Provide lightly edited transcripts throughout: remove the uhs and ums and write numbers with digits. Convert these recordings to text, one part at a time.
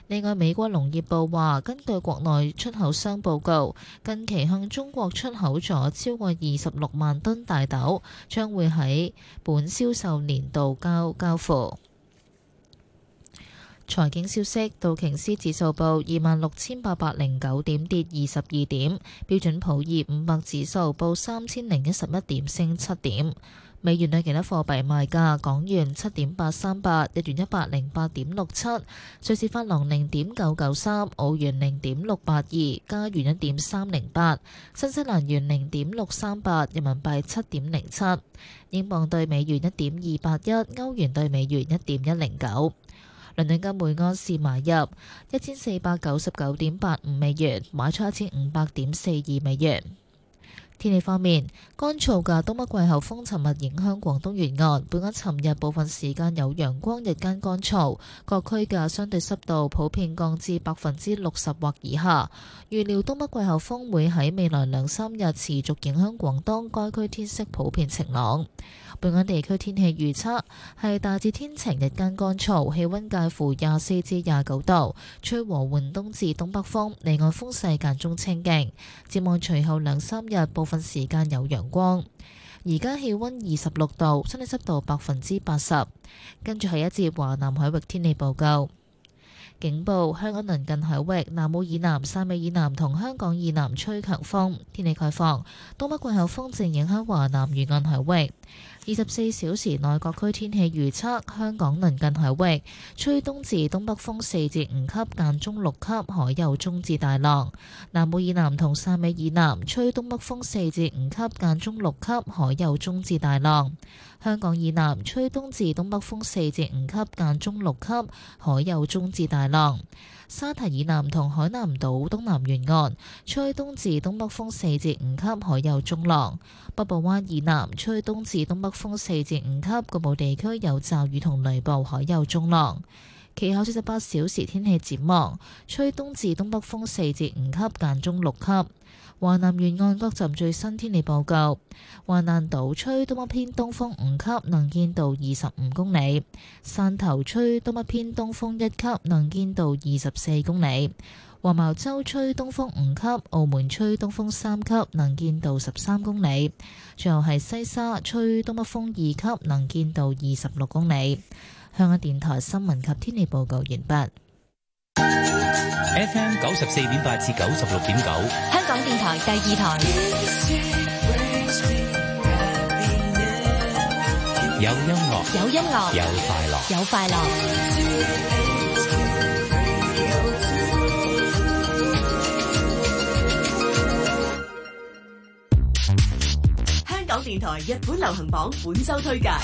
另外，美國農業部話，根據國內出口商報告，近期向中國出口咗超過26萬噸大豆，將會喺本銷售年度交付。財經消息，道瓊斯指數報26,809點，跌22點；標準普爾500指數報3011點，升7點。美元對其他貨幣賣價：港元7.838，日元108.67，瑞士法郎0.993，澳元0.682，加元1.308，新西蘭元0.638，人民幣7.07，英鎊對美元1.281，歐元對美元1.109。倫敦金每安士買入1499.85美元，賣出1500.42美元。天氣方面，乾燥嘅東北季候風尋日影響廣東沿岸，本港尋日部分時間有陽光，日間乾燥，各區嘅相對濕度普遍降至60%或以下。預料東北季候風會喺未來2-3日持續影響廣東，該區天色普遍晴朗。本港地區天氣預測係大致天晴，日間乾燥，氣溫介乎24至29度，吹和緩東至東北風，離岸風勢間中清勁。展望隨後2-3日，部分時間有陽光。而家氣溫26度，相對濕度80%。跟住係一節華南海域天氣報告。警報：香港鄰近海域、南澳以南、汕尾以南同香港以南吹強風。天氣概況：東北季候風正影響華南沿岸海域。24小時內各區天氣預測：香港鄰近海域吹東至東北風4至5級，間中6級，海有中至大浪；南澳以南同汕尾以南吹東北風4至5級，間中6級，海有中至大浪；香港以南吹東至東北風4至5級，間中6級，海有中至大浪。沙堤以南同海南島東南沿岸吹東至東北風4至5級，海有中浪；北部灣以南吹東至東北風4至5級，局部地區有驟雨同雷暴，海有中浪。其後48小時天氣展望：吹東至東北風4至5級，間中6級。華南沿岸各站最新天氣報告：華南島吹東北偏東風5級，能見度25公里；汕頭吹東北偏東風1級，能見度24公里；黃茅洲吹東風5級，澳門吹東風3級，能見度13公里；最後係西沙吹東北風2級，能見度26公里。香港電台新聞及天氣報告完畢。 FM 94.8至96.9， 香港電台第2台。 有音樂， 有音樂， 有快樂， 有快樂。 香港電台日本流行榜本周推介。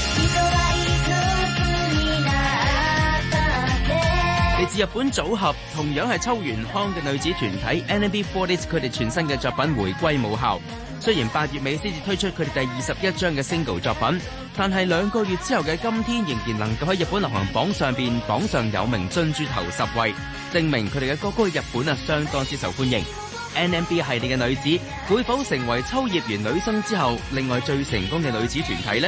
嚟自日本組合同樣係秋元康嘅女子團體 NMB48， 佢哋全新嘅作品回歸母校。雖然8月尾先至推出佢哋第21張嘅 single 作品，但係2個月之後嘅今天仍然能夠喺日本流行榜上邊榜上有名，進駐頭10位，證明佢哋嘅歌曲喺日本相當之受歡迎。NMB 系列嘅女子會否成為秋葉原女生之後另外最成功嘅女子團體呢？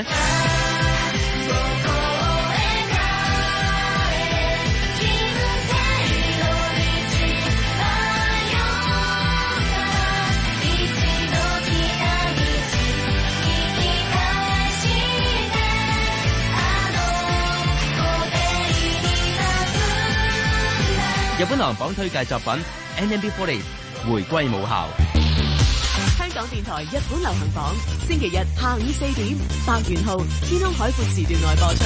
日本流行榜推介作品 NMB48 回歸母校。 香港電台日本流行榜，星期日下午4點，白元號天空海闊時段內播出。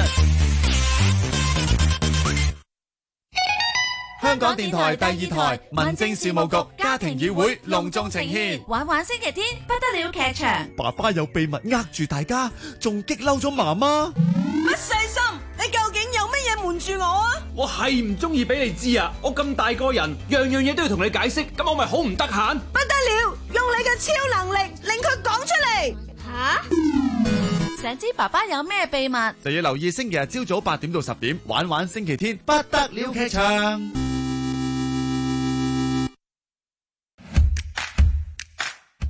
香港電台第2台民政事務局家庭議會隆重呈獻玩玩星期天不得了劇場。 爸爸有秘密呃住大家，仲激嬲咗媽媽。 乜細心，你究竟有乜嘢瞞住我啊？ 我係唔中意俾你知啊！我咁大個人，樣樣嘢都要同你解釋，咁我咪好唔得閒？ 不得了，用你嘅超能力令佢講出嚟。吓？ 想知爸爸有咩秘密， 就要留意星期日朝早8點到10點，玩玩星期天不得了劇場。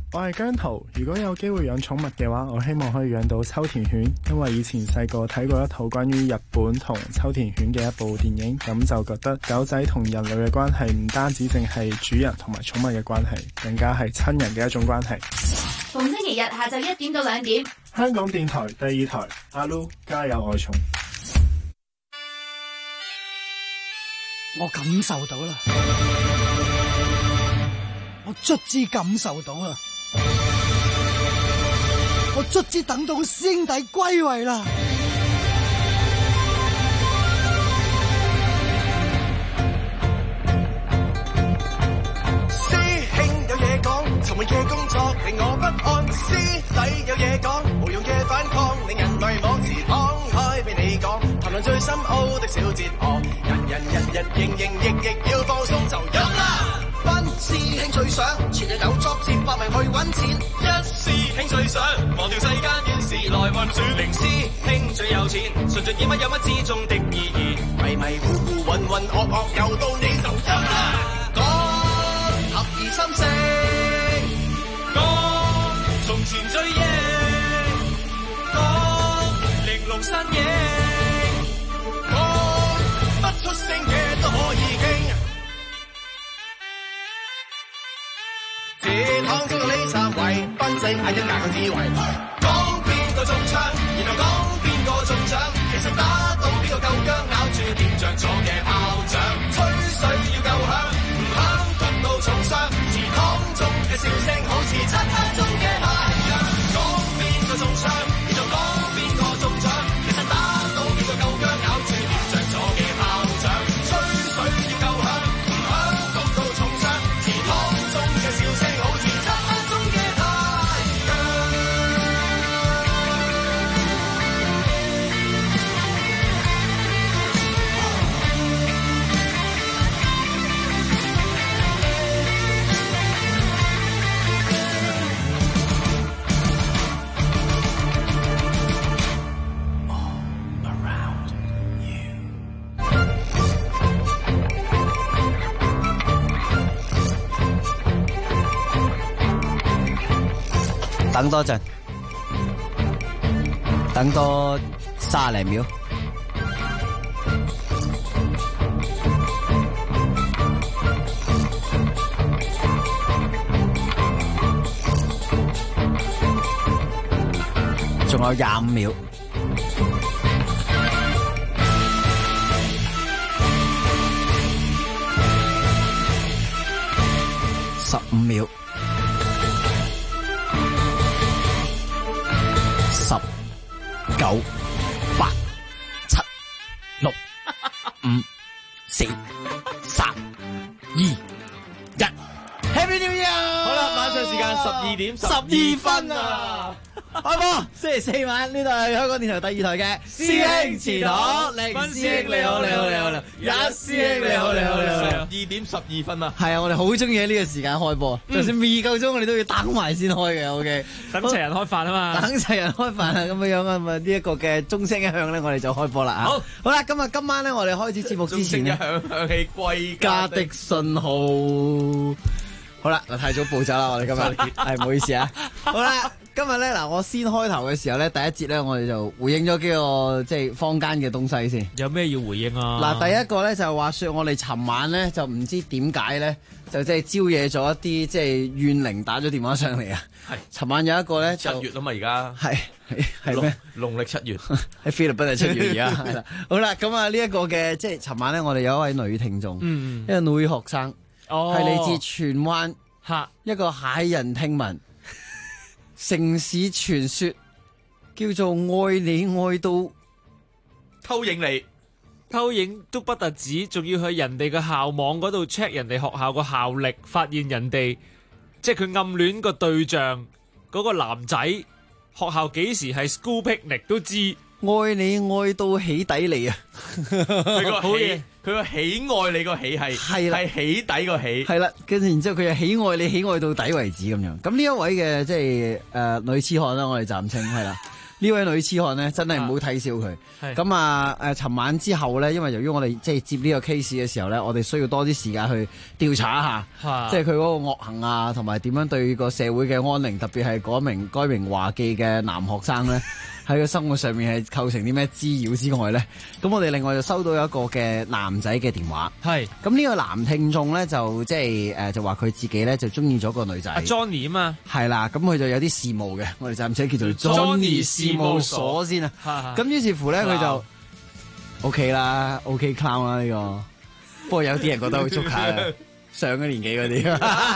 我係姜濤，如果有機會養寵物嘅話，我希望可以養到秋田犬，因為以前細個睇過一套關於日本同秋田犬嘅一部電影，咁就覺得狗仔同人類嘅關係唔單止淨係主人同埋寵物嘅關係，更加係親人嘅一種關係。 逢星期日下晝1點到2點， 香港電台第2台，阿 Lu 家有愛寵。 我感受到啦，我卒之感受到啦，我卒之等到師兄弟歸位啦。 師兄有嘢講，沉悶嘅工作令我不安，師弟有嘢講，無用嘅反抗令人迷惘，自敞開俾你講，談論最深奧的小哲學，人日營亦要放鬆就飲啦。班師兄最想全日有作戰發明去揾錢，一師兄最想忘掉世間怨事來運轉，零師兄最有錢，純盡見乜有乜之中的意義，迷迷糊糊渾渾噩噩又到你就飲啦。講合而心聲，講從前追憶，講玲瓏身影，講不出聲嘅都可以傾。這趟中呢三位，分析係一架嘅智慧。講邊個中槍，然後講邊個中獎，其實打到邊個夠薑，咬住點着咗嘅炮仗。吹水要夠響，唔響焗到重傷。祠堂中嘅笑聲好似漆黑中嘅太陽。講邊個中槍，然後講邊個中獎，其實打到邊個夠薑，咬住點着咗嘅炮仗。吹水要夠響，唔響焗到重傷。祠堂中嘅笑聲好似漆黑中嘅太陽。 等多陣，等多30零秒。仲有25秒。15秒。10、9、8、7、6、5、4、3、2、1。Happy New Year！ 好啦，晚上時間12點12分啊！ 開播，星期4晚呢度係香港電台第2台嘅師兄祠堂，零師兄你好，一師兄你好 ，12點12分啊！ 係啊，我哋好中意喺呢個時間開播，就算未夠鐘，我哋都要等埋先開嘅。OK， 等齊人開飯啊嘛， 等齊人開飯啊，咁樣啊嘛，呢一個嘅鐘聲一響咧，我哋就開播啦啊！好啦，今晚咧，我哋開始節目之前咧， 響起歸家的信號。好啦，嗱，太早步走啦，我哋今日係唔好意思啊。好啦，今日咧嗱，我先開頭嘅時候咧，第一節咧，我哋就回應咗幾個即係坊間嘅東西先。 有咩要回應啊？ 嗱，第一個咧就係話說，我哋尋晚咧就唔知點解咧，就即係招惹咗一啲即係怨靈打咗電話上嚟啊。係，尋晚有一個咧 7月啊嘛，而家係咩？ 農曆7月喺菲律賓係7月而家係啦。好啦，咁啊呢一個嘅即係尋晚咧，我哋有一位女聽眾，一個女學生。係嚟自荃灣一個駭人聽聞城市傳說，叫做愛你愛到偷影你，偷影都不特止，仲要去人哋嘅校網嗰度 check 人哋學校個校歷，發現人哋即係佢暗戀個對象嗰個男仔學校幾時係 school picnic 都知。 愛你愛到起底你啊！ 佢個喜，佢個喜愛你個喜係起底個喜， 係啦。跟住然之後佢就喜愛你喜愛到底為止咁樣。咁呢一位嘅即係女痴漢啦，我哋暫稱係啦。 呢位女痴漢咧，真係唔好睇小佢。咁啊尋晚之後咧，因為由於我哋即係接呢個 case 嘅時候咧，我哋需要多啲時間去調查一下，即係佢嗰個惡行啊，同埋點樣對個社會嘅安寧，特別係該名華記嘅男學生咧，喺個生活上面係構成啲咩滋擾之外咧，咁我哋另外就收到一個嘅男仔嘅電話。咁呢個男聽眾咧就即係就話佢自己咧就中意咗個女仔。 Johnny 啊嘛。係啦，咁佢就有啲事務嘅，我哋暫且叫做 Johnny 事務所先啊。咁於是乎咧，佢就 OK 啦 ，OK clown 啦呢個。不過有啲人覺得好捉下嘅，上咗年紀嗰啲。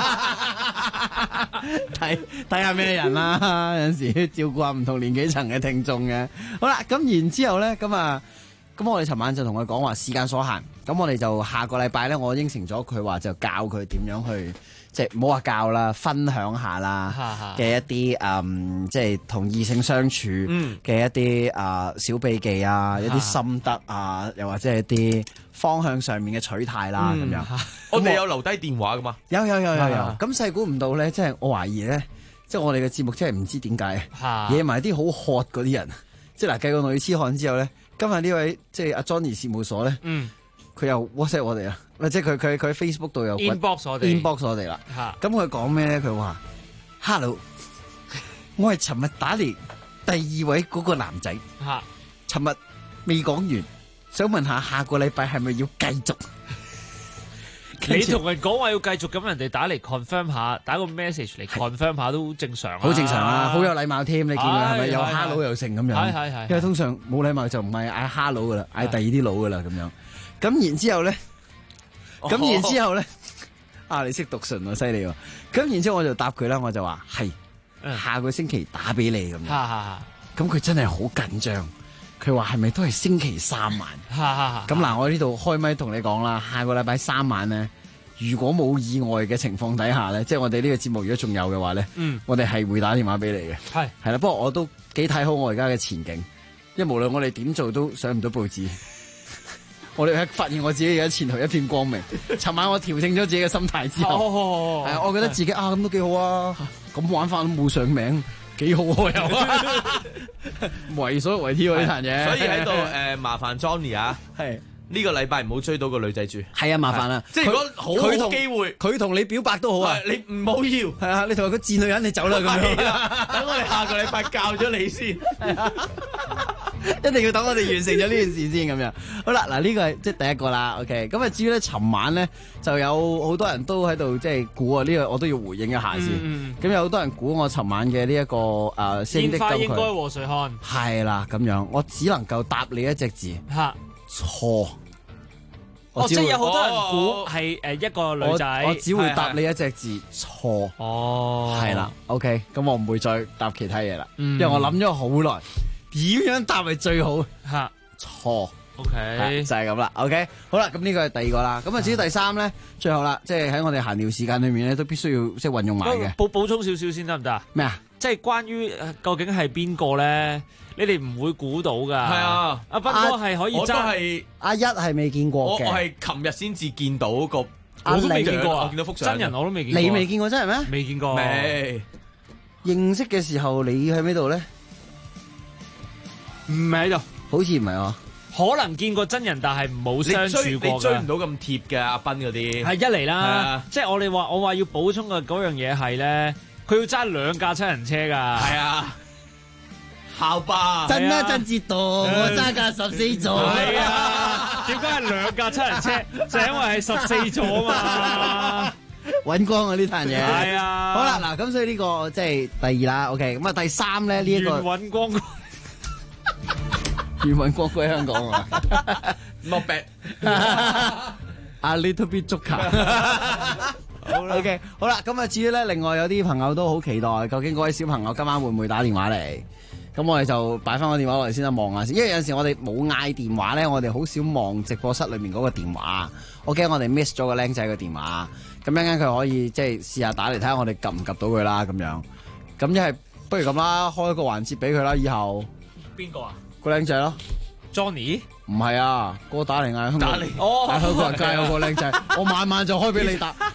睇下咩人啦，有陣時照顧下唔同年紀層嘅聽眾嘅。好啦，咁然之後咧，咁我哋尋晚就同佢講話時間所限，咁我哋就下個禮拜咧，我應承咗佢話就教佢點樣去。即係唔好話教啦，分享下啦嘅一啲即係同異性相處嘅一啲小秘技啊，一啲心得啊，又或者係一啲方向上面嘅取態啦咁樣。 我哋有留低電話噶嘛？有。 咁細估唔到咧，即係我懷疑咧，即係我哋嘅節目真係唔知點解惹埋啲好渴嗰啲人。即係嗱，計個女痴漢之後咧，今日呢位即係阿 Johnny 事務所咧。佢又 WhatsApp 我哋啊，即係佢喺 Facebook 度有 inbox 我哋啦。咁佢講咩咧？佢話 Hello， 我係尋日打嚟第二位嗰個男仔。尋日未講完，想問下個禮拜係咪要繼續？ 你同人講話要繼續，咁人哋打嚟 confirm 下，打個 message 嚟 confirm 下都正常。 好正常啊，好有禮貌添。你見佢係咪有 hello 又成咁樣？係。因為通常冇禮貌就唔係嗌 hello 噶啦，嗌第二啲佬噶啦咁樣。咁然之後咧，你識讀唇喎，犀利喎！咁然之後我就答佢啦，我就話係下個星期打俾你咁樣。咁佢真係好緊張，佢話係咪都係星期3晚？咁嗱，我呢度開咪同你講啦，下個禮拜3晚咧，如果冇意外嘅情況底下咧，即係我哋呢個節目如果仲有嘅話咧，我哋係會打電話俾你嘅。係啦，不過我都幾睇好我而家嘅前景，因為無論我哋點做都上唔到報紙。我哋發現我自己而家前途一片光明。尋晚我調整咗自己嘅心態之後，我覺得自己咁都幾好啊，咁玩法都冇上名，幾好又為所為添呢壇嘢。 所以喺度麻煩 Johnny 啊，係呢個禮拜唔好追到個女仔住。 係啊，麻煩啦。 即係如果好機會， 佢同你表白都好啊， 你唔好要。 係啊，你同佢賤女人，你走啦咁樣。 等我哋下個禮拜教咗你先。 一定要等我哋完成咗呢件事先咁樣。好啦，嗱呢個係即係第一個啦。OK， 咁啊至於咧，尋晚咧就有好多人都喺度即係估啊，呢個我都要回應一下先。咁有好多人估我尋晚嘅呢一個煙花應該和誰看？ 係啦，咁樣我只能夠答你一隻字。錯。 即係有好多人估係一個女仔。 我只會答你一隻字錯。係啦。OK， 咁我唔會再答其他嘢啦，因為我諗咗好耐。點樣答係最好？錯。OK，就係咁啦。OK， 好啦，咁呢個係第二個啦。咁啊，至於第三咧，最後啦，即係喺我哋閒聊時間裏面咧，都必須要即係運用埋嘅。 補充少少先得唔得啊？咩啊？即係關於究竟係邊個咧？你哋唔會估到㗎。係啊，阿斌哥係可以我都係阿一係未見過嘅。 我係琴日先至見到個， 我都未見過啊！ 我見到幅相真人我都未見過。 你未見過真人咩？ 未見過。 未認識嘅時候，你喺邊度咧？ 唔喺度， 好似唔係啊。 可能見過真人，但係冇相處過。 你追唔到咁貼嘅阿斌嗰啲。係一嚟啦，即係我話要補充嘅嗰樣嘢係咧，佢要揸2架7人車㗎。係啊， 校巴真啊真折墮，我揸架14座。 係啊，點解係2架7人車？就係因為係14座啊嘛。 揾光啊呢壇嘢。 係啊。 好啦，嗱咁所以呢個即係第2啦。OK， 咁啊第3咧呢一個。 揾光。 願揾光歸香港啊 ！Not bad， a little bit 足球。OK， 好啦，咁啊至於咧，另外有啲朋友都好期待，究竟嗰位小朋友今晚會唔會打電話嚟？咁我哋就擺翻個電話落嚟先啦，望下先。因為有陣時我哋冇嗌電話咧，我哋好少望直播室裏面嗰個電話。我驚我哋 miss 咗個僆仔嘅電話。咁一陣間佢可以即係試下打嚟睇下我哋及唔及到佢啦，咁樣。咁一係不如咁啦，開一個環節俾佢啦，以後。 邊個啊？ 個僆仔咯 ，Johnny 唔係啊，個打嚟嗌香港， 哦， 喺香港人街有個僆仔，我晚晚就開俾你打，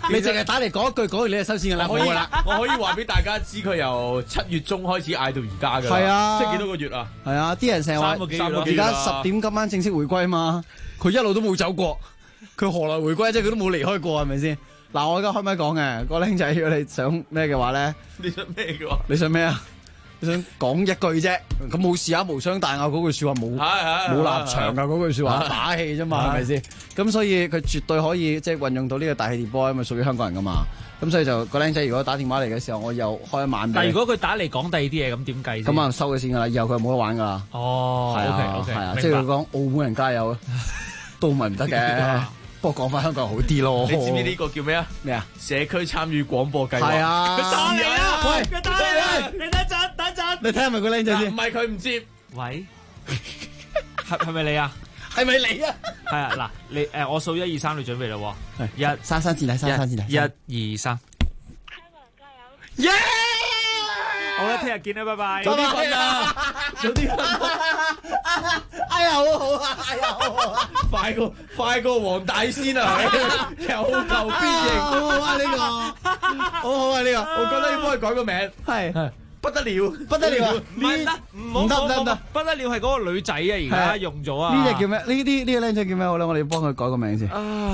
你淨係打嚟講一句，講完你就收線㗎啦，冇㗎啦。 我可以話俾大家知，佢由7月中開始嗌到而家㗎。 係啊， 即係幾多個月啊？ 係啊，啲人成日話 3個幾月而家10點今晚正式回歸嘛，佢一路都冇走過，佢何來回歸啫？佢都冇離開過，係咪先？嗱，我而家開咪講嘅，個僆仔，如果你想咩嘅話咧， 你想咩嘅話？ 你想咩啊？你想講一句啫，咁冇事啊，無傷大雅嗰句説話冇立場㗎，嗰句説話打氣啫嘛，係咪先？咁所以佢絕對可以即係運用到呢個大氣電波，因為屬於香港人㗎嘛。咁所以就個僆仔如果打電話嚟嘅時候，我又開一晚。 但係如果佢打嚟講第二啲嘢，咁點計先？ 咁啊收佢先㗎啦，以後佢冇得玩㗎啦。 哦，OK， 係啊，即係佢講澳門人加油，都唔係唔得嘅。不過講翻香港好啲咯。 你知唔知呢個叫咩啊？ 咩啊？ 社區參與廣播計劃。 係啊。 佢打嚟啊！ 喂， 佢打嚟啊！你等陣。 你睇下係咪個僆仔先？ 唔係佢唔接。 喂，係咪你啊？ 係咪你啊？ 係啊，嗱，你我數1、2、3，你準備啦喎。 三字嚟，3字嚟。 1、2、3。 耶！ 好啦，聽日見啦，拜拜。 早啲瞓啊！早啲瞓。 哎呀，好好啊！哎呀，好好啊！ 快過黃大仙啊！有求必應。 好好啊！呢個好好啊！呢個， 我覺得要幫佢改個名。 係不得了， 不得了啊！ 唔得，不得了係嗰個女仔啊！而家用咗啊！ 呢隻叫咩？呢個僆仔叫咩好咧？我哋要幫佢改個名先。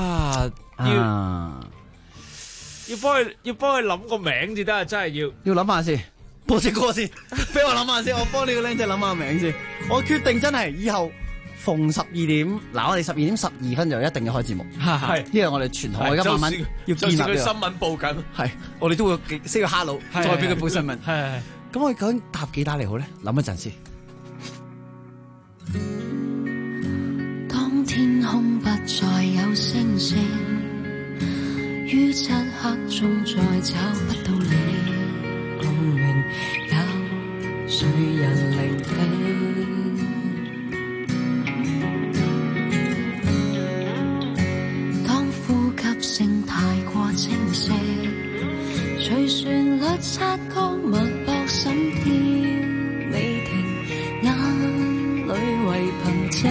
要幫佢諗個名至得啊！真係要諗下先。播隻歌先，俾我諗下先，我幫呢個僆仔諗下個名先。我決定真係以後逢12點，嗱我哋12點12分就一定要開節目。係呢個我哋傳統，我而家慢慢要建立。 就算佢新聞報緊， 係我哋都會識個 hello，再俾佢報新聞。 係。 咁我究竟搭幾打嚟好咧？諗一陣先。 當天空不再有星星，於漆黑中再找不到你共鳴，有誰人聆聽？當呼吸聲太過清晰，隨旋律擦過脈搏心跳未停，眼淚為憑藉，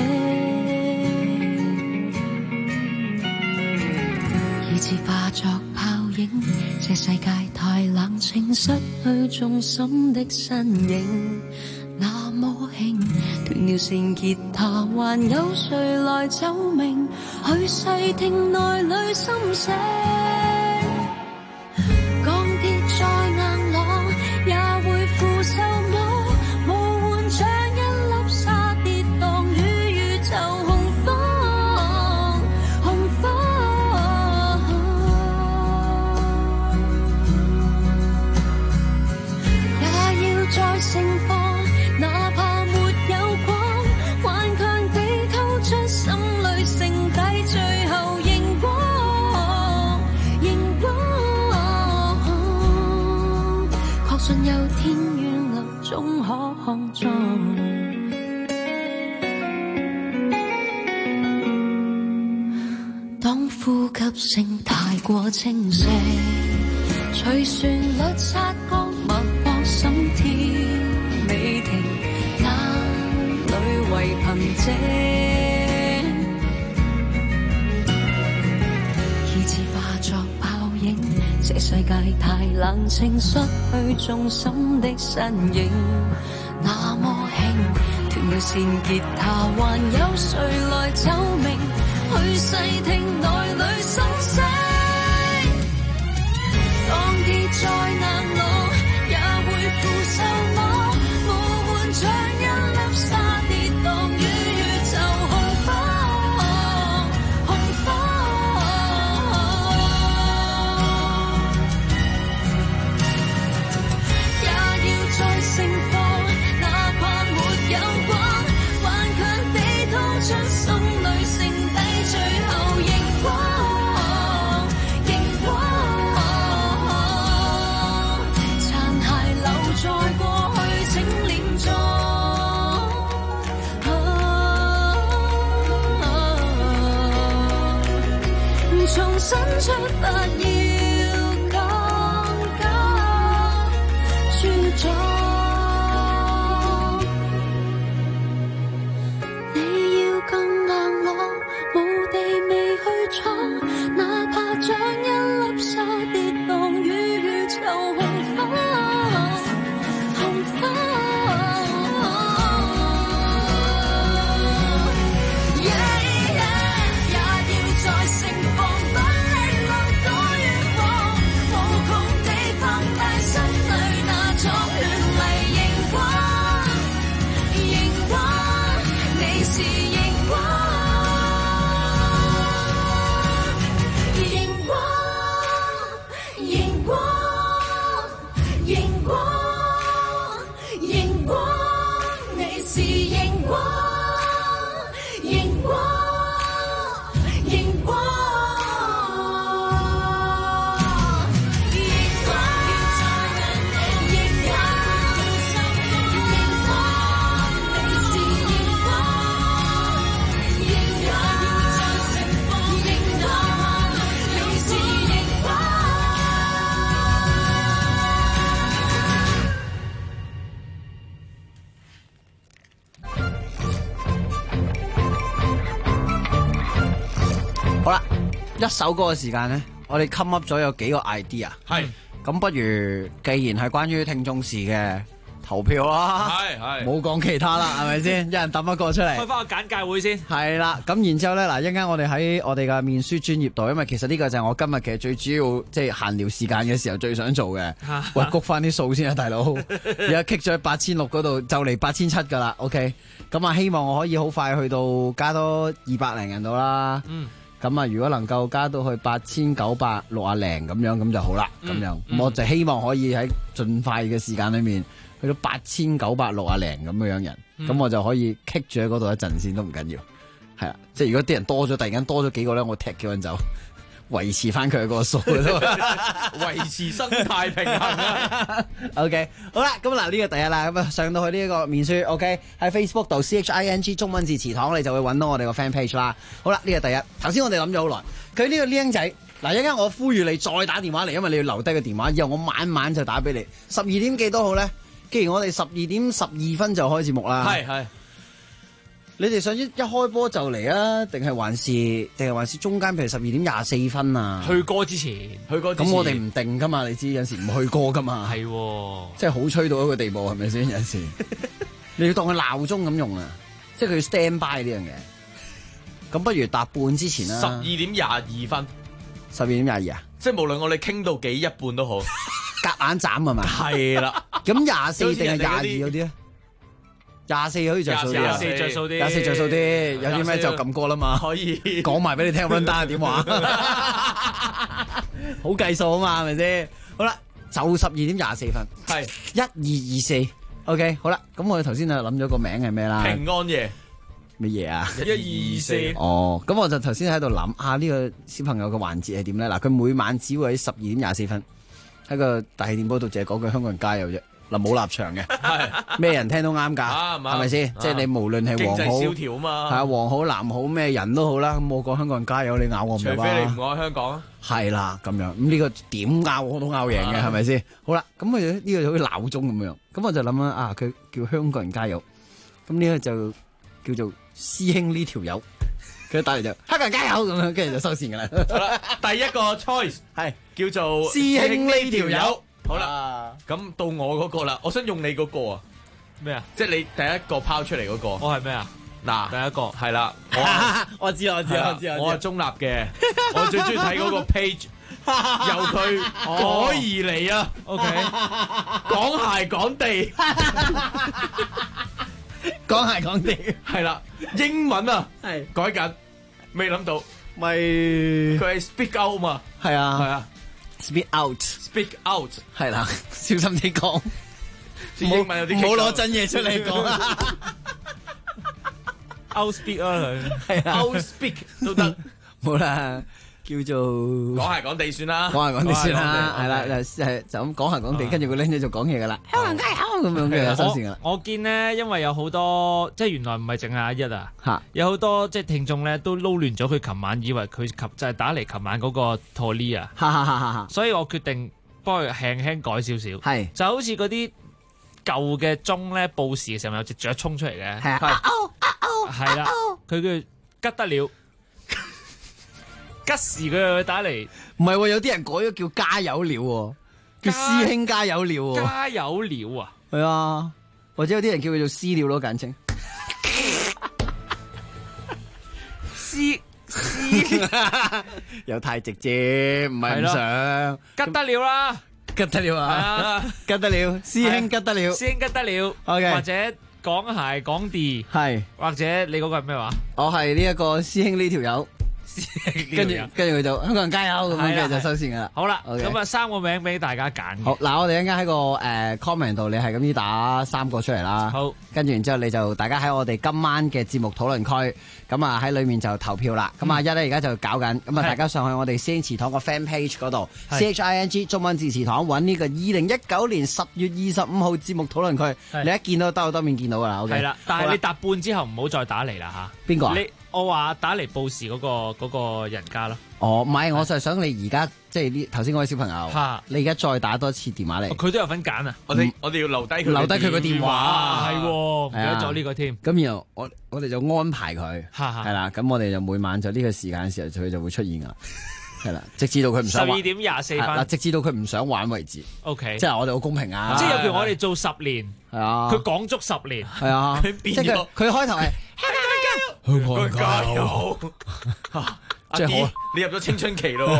以致化作泡影。這世界太冷清，失去重心的身影，那麼輕斷了線吉他，還有誰來奏鳴？去細聽內裏心聲。鋼鐵再硬朗，也會腐朽麼？無換像一粒沙跌宕於宇宙洪荒，洪荒。也要再盛放，哪怕沒有光，頑強地透出心裏剩底最後熒光，熒光。確信有天遠流總可看中。當呼吸聲太過清晰，隨旋律擦過脈搏心跳未停，眼淚為憑藉，以致化作泡影。這世界太冷清，失去重心的身影，那麼輕斷了線吉他，還有誰來奏鳴？去細聽內裏心聲。鋼鐵再硬朗，也會腐朽麼？無換像一粒沙跌宕於宇宙洪荒，洪荒。也要再盛放，哪怕沒有光，頑強地掏出心裏剩底最後熒光，熒光。殘骸留在過去，請念中。重新出發要更加茁壯。你要更硬朗，無地未去闖，哪怕像一粒沙一首歌嘅時間咧，我哋 come up 咗有幾個 idea。 係。 咁不如，既然係關於聽眾事嘅，投票啦。 係。 冇講其他啦，係咪先？一人抌一個出嚟。 開翻個簡介會先。 係啦，咁然之後咧，嗱，一陣間我哋喺我哋嘅面書專頁度，因為其實呢個就係我今日其實最主要即係閒聊時間嘅時候最想做嘅。喂，谷翻啲數先啊，大佬！而家 kick 咗喺8600嗰度，就嚟8700噶啦。OK， 咁啊，希望我可以好快去到加多200零人到啦。咁啊，如果能夠加到去8960零咁樣，咁就好啦。咁樣，我就希望可以喺盡快嘅時間裏面去到8960零咁樣人，咁我就可以 kick 住喺嗰度一陣先都唔緊要。係啊，即係如果啲人多咗，突然間多咗幾個咧，我踢幾個人走，維持翻佢嗰個數， 維持生態平衡啊。 OK， 好啦，咁嗱呢個第一啦，咁啊上到去呢一個面書 ，OK 喺 Facebook 度 CHING 中文字祠堂，你就會揾到我哋個 fan page 啦。好啦，呢個第一，頭先我哋諗咗好耐，佢呢個僆仔，嗱一陣間我呼籲你再打電話嚟，因為你要留低個電話，以後我晚晚就打俾你，12點幾都好咧。既然我哋12點12分就開節目啦， 係。 你哋想一開波就嚟啊？定係還是中間譬如12點24分啊？ 去歌之前， 咁我哋唔定噶嘛，你知有陣時唔去歌噶嘛。 係， 即係好吹到一個地步，係咪先？有陣時你要當佢鬧鐘咁用啊，即係佢要 stand by 呢樣嘢。咁不如搭半之前啦。 12點22分 ，12點22啊？ 即係無論我哋傾到幾一半都好， 夾硬斬係咪？ 係啦。 咁24定係22嗰啲咧？24可以着數啲啊 ，24着數啲 ，24着數啲，有啲咩就撳過啦嘛， 可以講埋俾你聽 run down 點話，好計數啊嘛，係咪先？好啦，就12點24分， 係 1224 ，OK， 好啦，咁我哋頭先就諗咗個名係咩啦？ 平安夜乜嘢啊 ？1224 哦，咁我就頭先喺度諗下呢個小朋友嘅環節係點咧？嗱，佢每晚只會喺12點24分喺個大氣電波度淨係講句香港人加油啫。嗱，冇立場嘅，係咩人聽都啱㗎，係咪先？即係你無論係黃好， 經濟蕭條啊嘛， 係啊，黃好藍好咩人都好啦。咁我講香港人加油，你咬我唔係吧？ 除非你唔愛香港啊。 係啦，咁樣咁呢個點拗我都拗贏嘅，係咪先？好啦，咁佢呢個就好似鬧鐘咁樣。咁我就諗啦，啊，佢叫香港人加油，咁呢個就叫做師兄呢條友，佢打嚟就香港人加油咁樣，跟住就收線㗎啦。 好啦，第一個 choice 係叫做師兄呢條友。 好啦，咁到我嗰個啦，我想用你嗰個啊， 咩啊？ 即係你第一個拋出嚟嗰個。 我係咩啊？ 嗱， 第一個係啦， 我知，我係中立嘅，我最中意睇嗰個 page， 由佢改而嚟啊。OK， 講鞋講地， 講鞋講地， 係啦，英文啊， 係改緊，未諗到， 咪佢係 speak out 嘛， 係啊， 係啊。 Speak out， 係啦，小心啲講， 英文有啲唔好攞真嘢出嚟講啊 ！Out speak 啊佢， 係啊 ，out speak 都得， 冇啦，叫做講係講地算啦， 講係講地算啦，係啦，就咁講係講地，跟住佢拎咗就講嘢噶啦，香港加油咁樣嘅收線啦。 我見咧，因為有好多即係原來唔係淨係阿一啊， 嚇有好多即係聽眾咧都撈亂咗佢琴晚以為佢就係打嚟琴晚嗰個托利啊，所以我決定幫佢輕輕改少少， 係就好似嗰啲舊嘅鐘咧報時嘅時候有隻雀衝出嚟嘅，係啦，佢叫吉得了。吉時佢打嚟， 唔係喎，有啲人改咗叫加油了喎，叫師兄加油了喎， 加油了啊， 係啊，或者有啲人叫佢做私了咯，簡稱。 私又太直接，唔係唔想吉得了啦， 吉得了啊，吉得了，師兄吉得了， 師兄吉得了 ，OK， 或者講鞋講地， 係， 或者你嗰個係咩話？ 我係呢一個師兄呢條友。跟住佢就香港人加油咁樣，跟住就收線噶啦。 好啦，咁啊3個名俾大家揀。 好嗱，我哋一陣間喺個comment 度，你係咁樣打3個出嚟啦。 好， 跟住然之後你就大家喺我哋今晚嘅節目討論區，咁啊喺裏面就投票啦。咁啊一咧而家就搞緊，咁啊大家上去我哋師兄祠堂個 fan page 嗰度，CHING 中文字祠堂揾呢個2019年10月25號節目討論區，你一見到兜面見到噶啦。OK， 係啦，但係你答半之後唔好再打嚟啦嚇。 邊個啊？ 我話打嚟報時嗰個人家咯。 哦，唔係，我就係想你而家即係呢頭先嗰位小朋友，你而家再打多次電話嚟， 佢都有份揀啊！ 我哋要留低佢個電話， 係唔記得咗呢個添。 咁然後我哋就安排佢，係啦，咁我哋就每晚就呢個時間嘅時候，佢就會出現噶。係啦，直至到佢唔想玩 12:24， 直至到佢唔想玩為止。 OK， 即係我哋好公平啊！ 即係有譬如我哋做10年， 係啊， 佢講足10年， 係啊，即係佢開頭係香港加油， 即係好，你入咗青春期咯。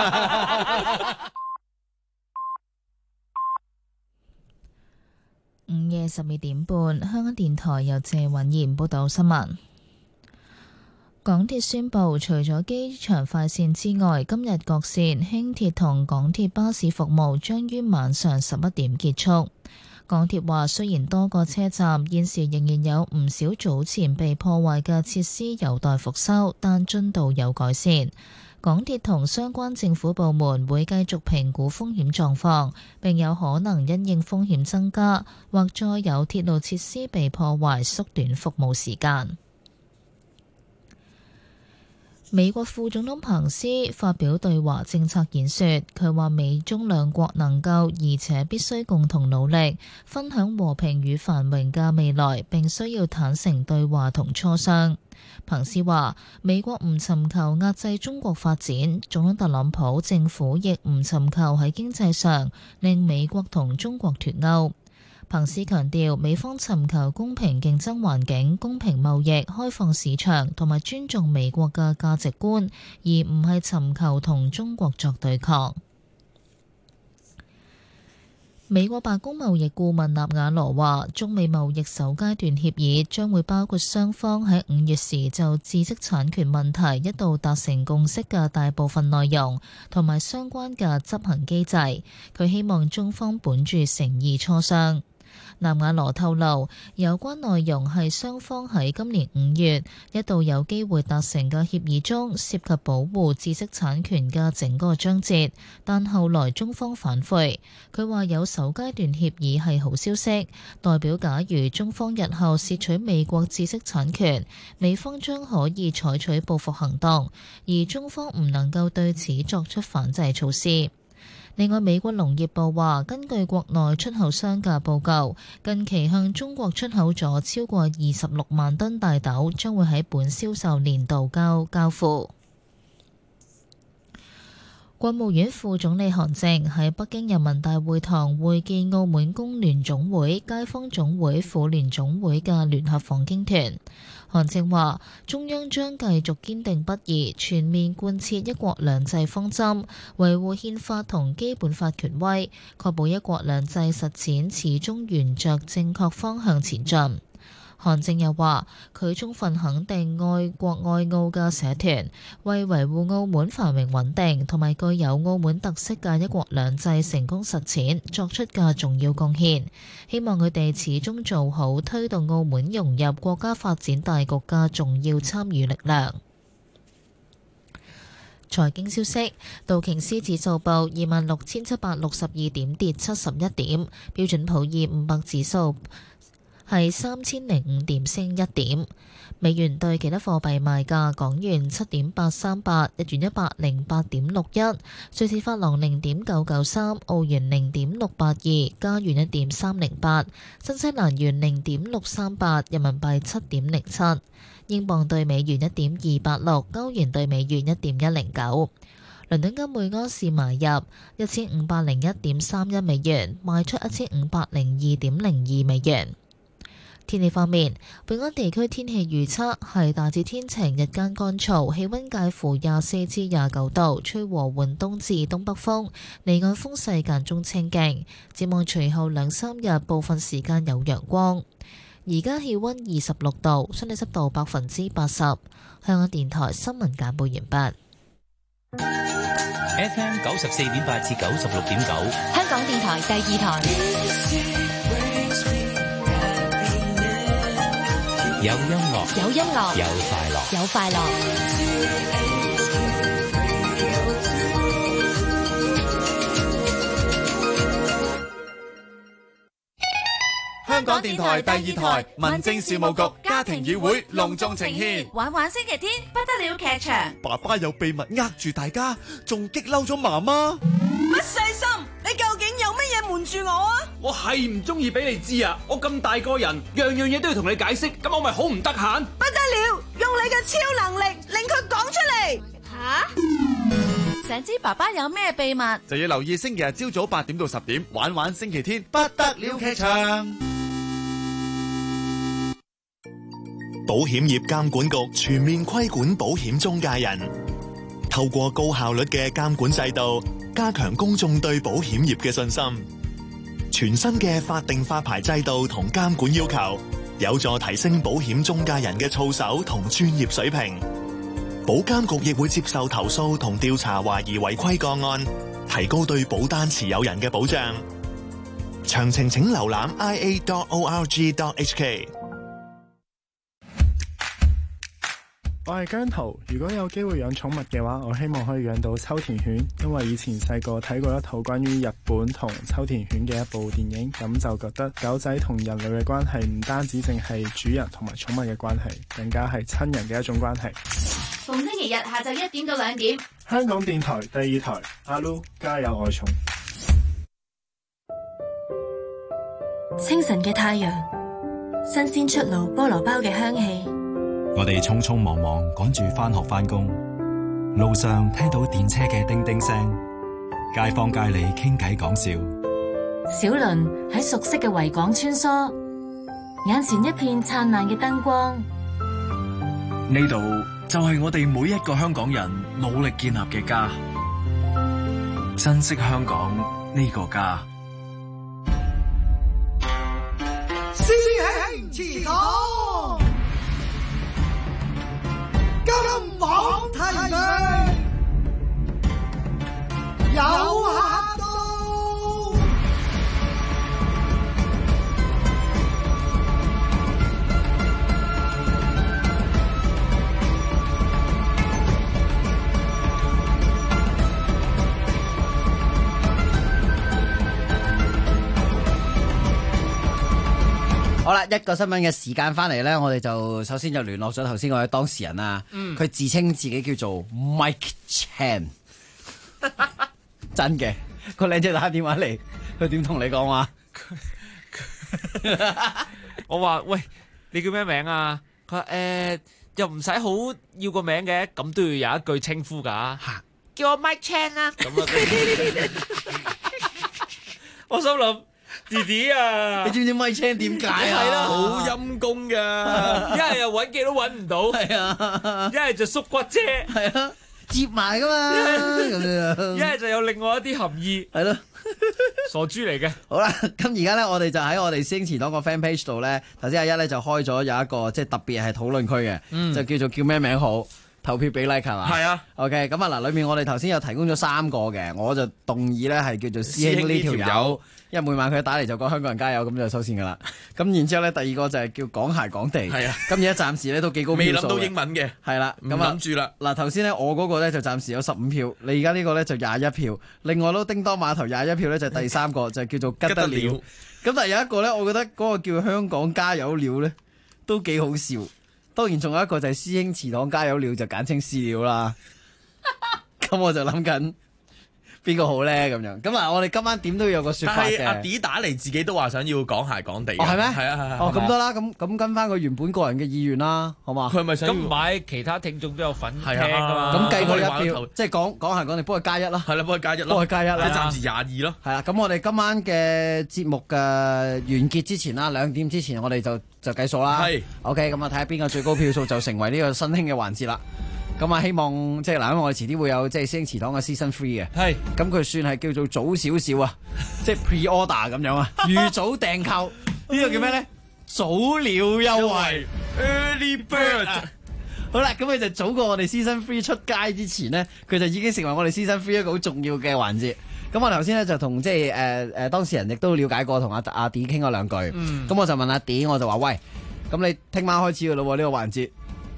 午夜12:30，香港電台由謝允賢報道新聞。港鐵宣布，除咗機場快線之外，今日各線輕鐵同港鐵巴士服務將於晚上11點結束。港鐵話，雖然多個車站現時仍然有唔少早前被破壞嘅設施有待復修，但進度有改善。港鐵同相關政府部門會繼續評估風險狀況，並有可能因應風險增加，或再有鐵路設施被破壞，縮短服務時間。美國副總統彭斯發表對華政策演說，佢話美中兩國能夠而且必須共同努力，分享和平與繁榮嘅未來，並需要坦誠對話同磋商。彭斯話美國唔尋求壓制中國發展，總統特朗普政府亦唔尋求喺經濟上令美國同中國脫鈎。彭斯強調，美方尋求公平競爭環境、公平貿易、開放市場同埋尊重美國嘅價值觀，而唔係尋求同中國作對抗。美國白宮貿易顧問納瓦羅話，中美貿易首階段協議將會包括雙方喺5月時就知識產權問題一度達成共識嘅大部分內容，同埋相關嘅執行機制。佢希望中方本住誠意磋商。納瓦羅透露，有關內容係雙方喺今年5月一度有機會達成嘅協議中，涉及保護知識產權嘅整個章節，但後來中方反悔。佢話有首階段協議係好消息，代表假如中方日後竊取美國知識產權，美方將可以採取報復行動，而中方唔能夠對此作出反制措施。另外，美國農業部話，根據國內出口商嘅報告，近期向中國出口咗超過26萬噸大豆，將會喺本銷售年度交付。國務院副總理韓正喺北京人民大會堂會見澳門工聯總會、街坊總會、婦聯總會嘅聯合訪京團。韓正話，中央將繼續堅定不移全面貫徹一國兩制方針，維護憲法同基本法權威，確保一國兩制實踐始終沿着正確方向前進。韓正又話，佢充分肯定愛國愛澳嘅社團為維護澳門繁榮穩定同埋具有澳門特色嘅一國兩制成功實踐作出嘅重要貢獻，希望佢哋始終做好推動澳門融入國家發展大局嘅重要參與力量。財經消息，道瓊斯指數報26,762點，跌71點；標準普爾500指數係3005點，升1點。美元對其他貨幣賣價：港元7.838，日元108.61，瑞士法郎0.993，澳元0.682，加元1.308，新西蘭元0.638，人民幣7.07，英鎊對美元1.286，歐元對美元1.109。倫敦金每安士買入1501.31美元，賣出1502.02美元。天氣方面，本港地區天氣預測係大致天晴，日間乾燥，氣溫介乎24至29度，吹和緩東至東北風，離岸風勢間中清勁。展望隨後2-3日，部分時間有陽光。而家氣溫26度，相對濕度80%。香港電台新聞簡報完畢。 FM 94.8至96.9， 香港電台第2台。 有音樂， 有音樂， 有快樂， 有快樂。 香香港電台第二台民政事務局家庭議會隆重呈獻玩玩星期天不得了劇場。 爸爸有秘密呃住大家，仲激嬲咗媽媽。 乜細心？你究竟有乜嘢瞞住我啊？ 我係唔中意俾你知啊！我咁大個人，樣樣嘢都要同你解釋，咁我咪好唔得閒？ 不得了，用你嘅超能力令佢講出嚟。 吓？想知爸爸有咩秘密？ 就要留意星期日朝早8點到10點，玩玩星期天不得了劇場。 保險業監管局全面規管保險中介人，透過高效率嘅監管制度，加強公眾對保險業嘅信心。全新嘅法定發牌制度同監管要求，有助提升保險中介人嘅操守同專業水平。保監局亦會接受投訴同調查懷疑違規個案，提高對保單持有人嘅保障。詳情請瀏覽 ia.org.hk。 我係姜濤，如果有機會養寵物嘅話，我希望可以養到秋田犬，因為以前細個睇過一套關於日本同秋田犬嘅一部電影，咁就覺得狗仔同人類嘅關係唔單止淨係主人同埋寵物嘅關係，更加係親人嘅一種關係。 逢星期日下晝1點到2點， 香港電台第二台，阿 Lu 家有愛寵。 清晨嘅太陽，新鮮出爐菠蘿包嘅香氣。 我哋匆匆忙忙趕住返學返工，路上聽到電車嘅叮叮聲，街坊街里傾偈講笑。 小輪喺熟悉嘅維港穿梭，眼前一片燦爛嘅燈光。 呢度就係我哋每一個香港人努力建立嘅家，珍惜香港呢個家。 師兄祠堂，金榜題名，有客到。 好啦，一個新聞嘅時間翻嚟咧，我哋就首先就聯絡咗頭先嗰位當事人啊。佢自稱自己叫做 Mike Chan， 真嘅。個靚仔打電話嚟，佢點同你講話？ 我話喂，你叫咩名啊？佢話又唔使好要個名嘅，咁都要有一句稱呼㗎。叫我 Mike Chan 啦。咁啊，我心諗。弟弟啊， 你知唔知咪青點解啊？ 係啦， 好陰功噶， 一係又揾極都揾唔到， 係啊， 一係就縮骨啫， 係啊，接埋噶嘛，咁樣， 一係就有另外一啲含義， 係咯， 傻豬嚟嘅。 好啦，咁而家咧，我哋就喺我哋師兄祠堂個 fan page 度咧，頭先阿一咧就開咗有一個即係特別係討論區嘅，就叫做叫咩名好。投票俾 like 係嘛？ 係啊。 OK， 咁啊嗱，裏面我哋頭先有提供咗3個嘅，我就動議咧係叫做師兄呢條友，因為每晚佢打嚟就講香港人加油，咁就收線噶啦。咁然之後咧，第二個就係叫港鞋港地。係啊。咁而家暫時咧都幾高票數。未諗到英文嘅。係啦。咁諗住啦。嗱， 頭先咧我嗰個咧就暫時有15票，你而家呢個咧就21票，另外都叮當碼頭21票咧就係第3個就係叫做吉得了。咁但係有一個咧，我覺得嗰個叫香港加油了咧都幾好笑。當然仲有一個就係師兄祠堂加油了，就簡稱私了啦。咁我就諗緊邊個好咧咁樣。咁啊，我哋今晚點都要有個說法嘅。 但係阿 D 打嚟自己都話想要講鞋講地。哦， 係咩？ 係啊。 哦，咁多啦。咁跟翻佢原本個人嘅意願啦，好嘛？ 佢係咪想？咁唔係其他聽眾都有份聽㗎嘛？ 咁計佢一票，即係講鞋講地，幫佢加1啦。 係啦，幫佢加1咯。 幫佢加1啦。 暫時22咯。 係啦，咁我哋今晚嘅節目嘅完結之前啦，2點之前我哋就計數啦。係。OK， 咁啊睇下邊個最高票數就成為呢個新興嘅環節啦。咁啊，希望即係嗱，因為我哋遲啲會有即係師兄祠堂嘅 Season 3嘅。係。咁佢算係叫做早少少啊，即係 pre-order 咁樣啊，預早訂購。呢個叫咩咧？早鳥優惠 ，Early Bird。 好啦，咁佢就早過我哋 Season 3出街之前咧，佢就已經成為我哋 Season 3一個好重要嘅環節。咁我頭先咧就同即係當事人亦都了解過，同阿 D 傾咗2句。咁我就問阿 D， 我就話喂，咁你聽晚開始噶咯喎呢個環節。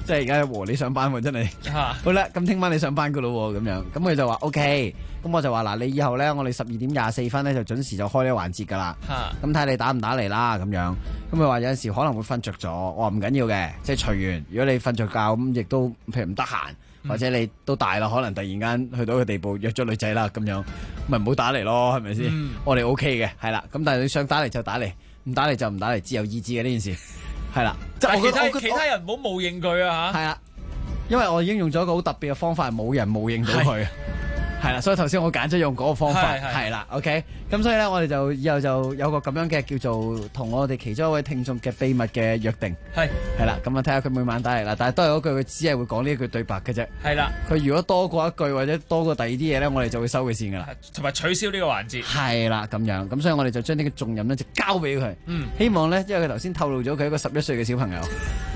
即係而家和你上班喎，真係。好啦，咁聽晚你上班噶咯喎，咁樣，咁佢就話 OK，咁我就話嗱，你以後咧，我哋12:24咧就準時就開呢個環節噶啦。咁睇你打唔打嚟啦，咁樣。咁佢話有陣時可能會瞓着咗，我話唔緊要嘅，即係隨緣。如果你瞓着覺咁，亦都譬如唔得閒，或者你都大啦，可能突然間去到個地步約咗女仔啦，咁樣咪唔好打嚟咯，係咪先？我哋 OK 嘅，係啦。咁但係你想打嚟就打嚟，唔打嚟就唔打嚟，自由意志嘅呢件事。係啦，即係其他人唔好冒認佢啊嚇。 係啦，因為我已經用咗一個好特別嘅方法，係冇人冒認到佢。係啦，所以頭先我揀咗用嗰個方法。係啦 ，OK。咁所以咧，我哋就以後就有個咁樣嘅叫做同我哋其中一位聽眾嘅秘密嘅約定。係啦，咁啊睇下佢每晚打嚟啦。但係都係嗰句，佢只係會講呢一句對白嘅啫。係啦，佢如果多過一句或者多過第二啲嘢咧，我哋就會收佢線噶啦。 同埋取消呢個環節。係啦，咁樣。咁所以我哋就將呢個重任咧就交俾佢。希望咧，因為佢頭先透露咗佢一個11歲嘅小朋友，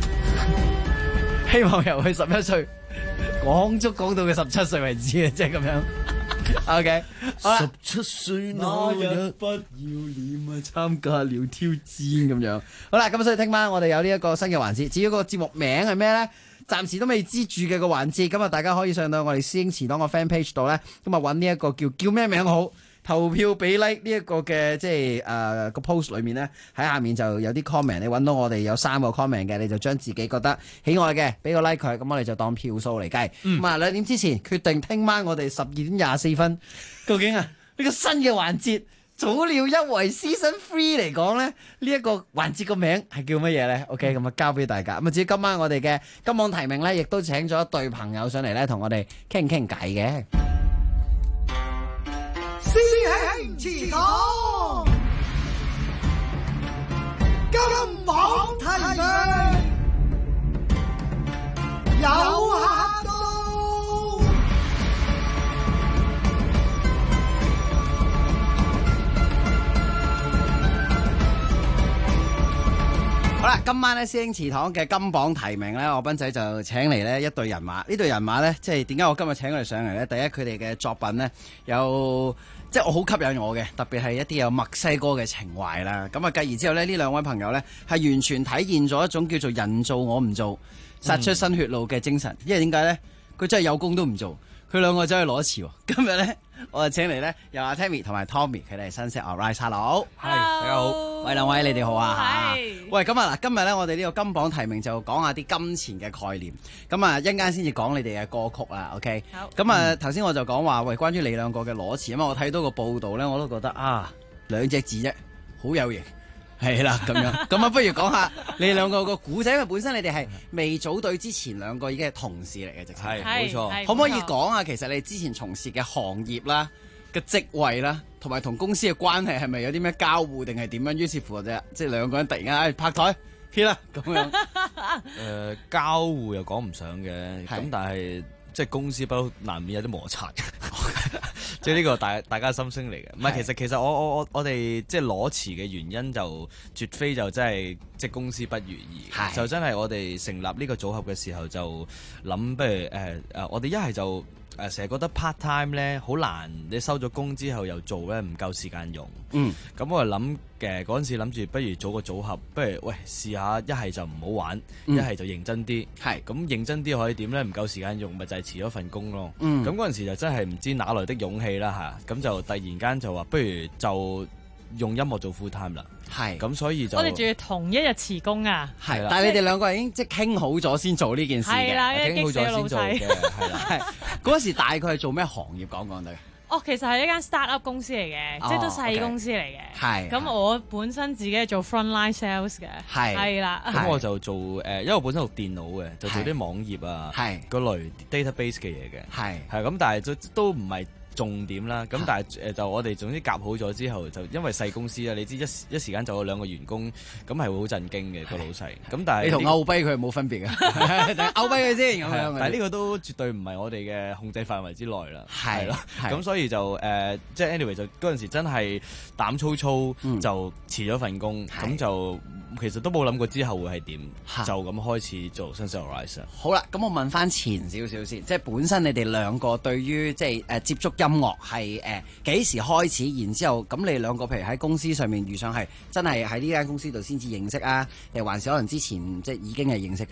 希望由佢11歲講到佢17歲為止嘅，即係咁樣。OK， 好啦，17歲那日不要臉啊，參加了挑戰咁樣。好啦，咁所以聽晚我哋有呢一個新嘅環節。至於個節目名係咩咧？暫時都未知住嘅個環節。咁啊，大家可以上到我哋師兄祠堂個 fan page 度咧，咁啊揾呢一個叫咩名好？投票俾 like 呢一個嘅即係個 post 裏面咧，喺下面就有啲 comment， 你揾到我哋有3個 comment 嘅，你就將自己覺得喜愛嘅俾個 like 佢，咁我哋就當票數嚟計。咁啊2點之前決定聽晚我哋12:24，究竟啊呢個新嘅環節早了一圍 season 3嚟講咧，呢一個環節個名係叫乜嘢咧 ？OK， 咁啊交俾大家。咁啊至於今晚我哋嘅金榜題名咧，亦都請咗一對朋友上嚟咧，同我哋傾偈嘅。 師兄祠堂，金榜題名有客到。 好啦，今晚咧師兄祠堂嘅金榜題名咧，我斌仔就請嚟咧一對人馬。呢對人馬咧，即係點解我今日請佢哋上嚟咧？第一，佢哋嘅作品咧有。即係我好吸引我嘅，特別係一啲有墨西哥嘅情懷啦。咁啊，繼而之後呢，呢兩位朋友呢係完全體現咗一種叫做人做我唔做，殺出新血路嘅精神。因為點解呢？佢真係有工都唔做，佢兩個走去攞詞。今日呢，我就請嚟呢，有阿 Tammy 同埋 Tommy， 佢哋係新 set Arise。Hello， 大家好。 喂，兩位你哋好啊。喂，咁啊嗱，今日呢，我哋呢個金榜題名就講下啲金錢嘅概念。咁啊，一陣間先至講你哋嘅歌曲啦。OK。好。咁啊，頭先我就講話，喂，關於你兩個嘅攞詞，因為我睇到個報道呢，我都覺得啊，2隻字啫，好有型。係啦，咁樣。咁啊，不如講下你兩個個古仔，因為本身你哋係未組隊之前，兩個已經係同事嚟嘅，直情係冇錯。可唔可以講下其實你之前從事嘅行業啦、嘅職位啦，同埋同公司嘅關係係咪有啲咩交互定係點樣？於是乎就即係兩個人突然間拍台 hit 啦咁樣。 交互又講唔上嘅，咁但係即係公司不嬲難免有啲摩擦。即係呢個大家心聲嚟嘅，唔係其實我哋即係攞詞嘅原因就絕非就真係即係公司不如意，就真係我哋成立呢個組合嘅時候就諗，不如我哋一係就成日覺得 part time 咧好難，你收咗工之後又做咧唔夠時間用。咁我就諗嘅嗰陣時諗住，不如組個組合，不如喂試下一係就唔好玩，一係就認真啲。咁認真啲可以點咧？唔夠時間用，咪就係辭咗份工咯。咁嗰陣時就真係唔知哪來的勇氣啦嚇，咁就突然間就話不如就用音樂做 full time 啦。咁所以就我哋仲要同一日辭工啊。 但係你哋兩個人已經即係傾好咗先做呢件事嘅， 傾好咗先做嘅。 嗰陣時大概係做咩行業講得？ 其實係一間 start-up 公司嚟嘅，即係都細公司嚟嘅。咁我本身自己係做 frontline sales 嘅。係啦。 咁我就做因為我本身讀電腦嘅，就做啲網頁啊，嗰類 database 嘅嘢嘅。係咁，但係都唔係重點啦。咁但係就我哋總之夾好咗之後，就因為細公司啊，你知一時間就有2個員工，咁係會好震驚嘅個老細。咁但係你同歐跛佢冇分別嘅，歐跛佢先咁樣。 但係呢個都絕對唔係我哋嘅控制範圍之內啦。係咯，咁所以就即係 anyway 就嗰陣時真係膽粗粗就辭咗份工，咁就其實都冇諗過之後會係點，就咁開始做新 Arise。 好啦，咁我問翻前少少先，即係本身你哋兩個對於即係接觸音樂係幾時開始？然之後咁你兩個譬如喺公司上面遇上係真係喺呢間公司度先至認識啊？定還是可能之前即係已經係認識㗎？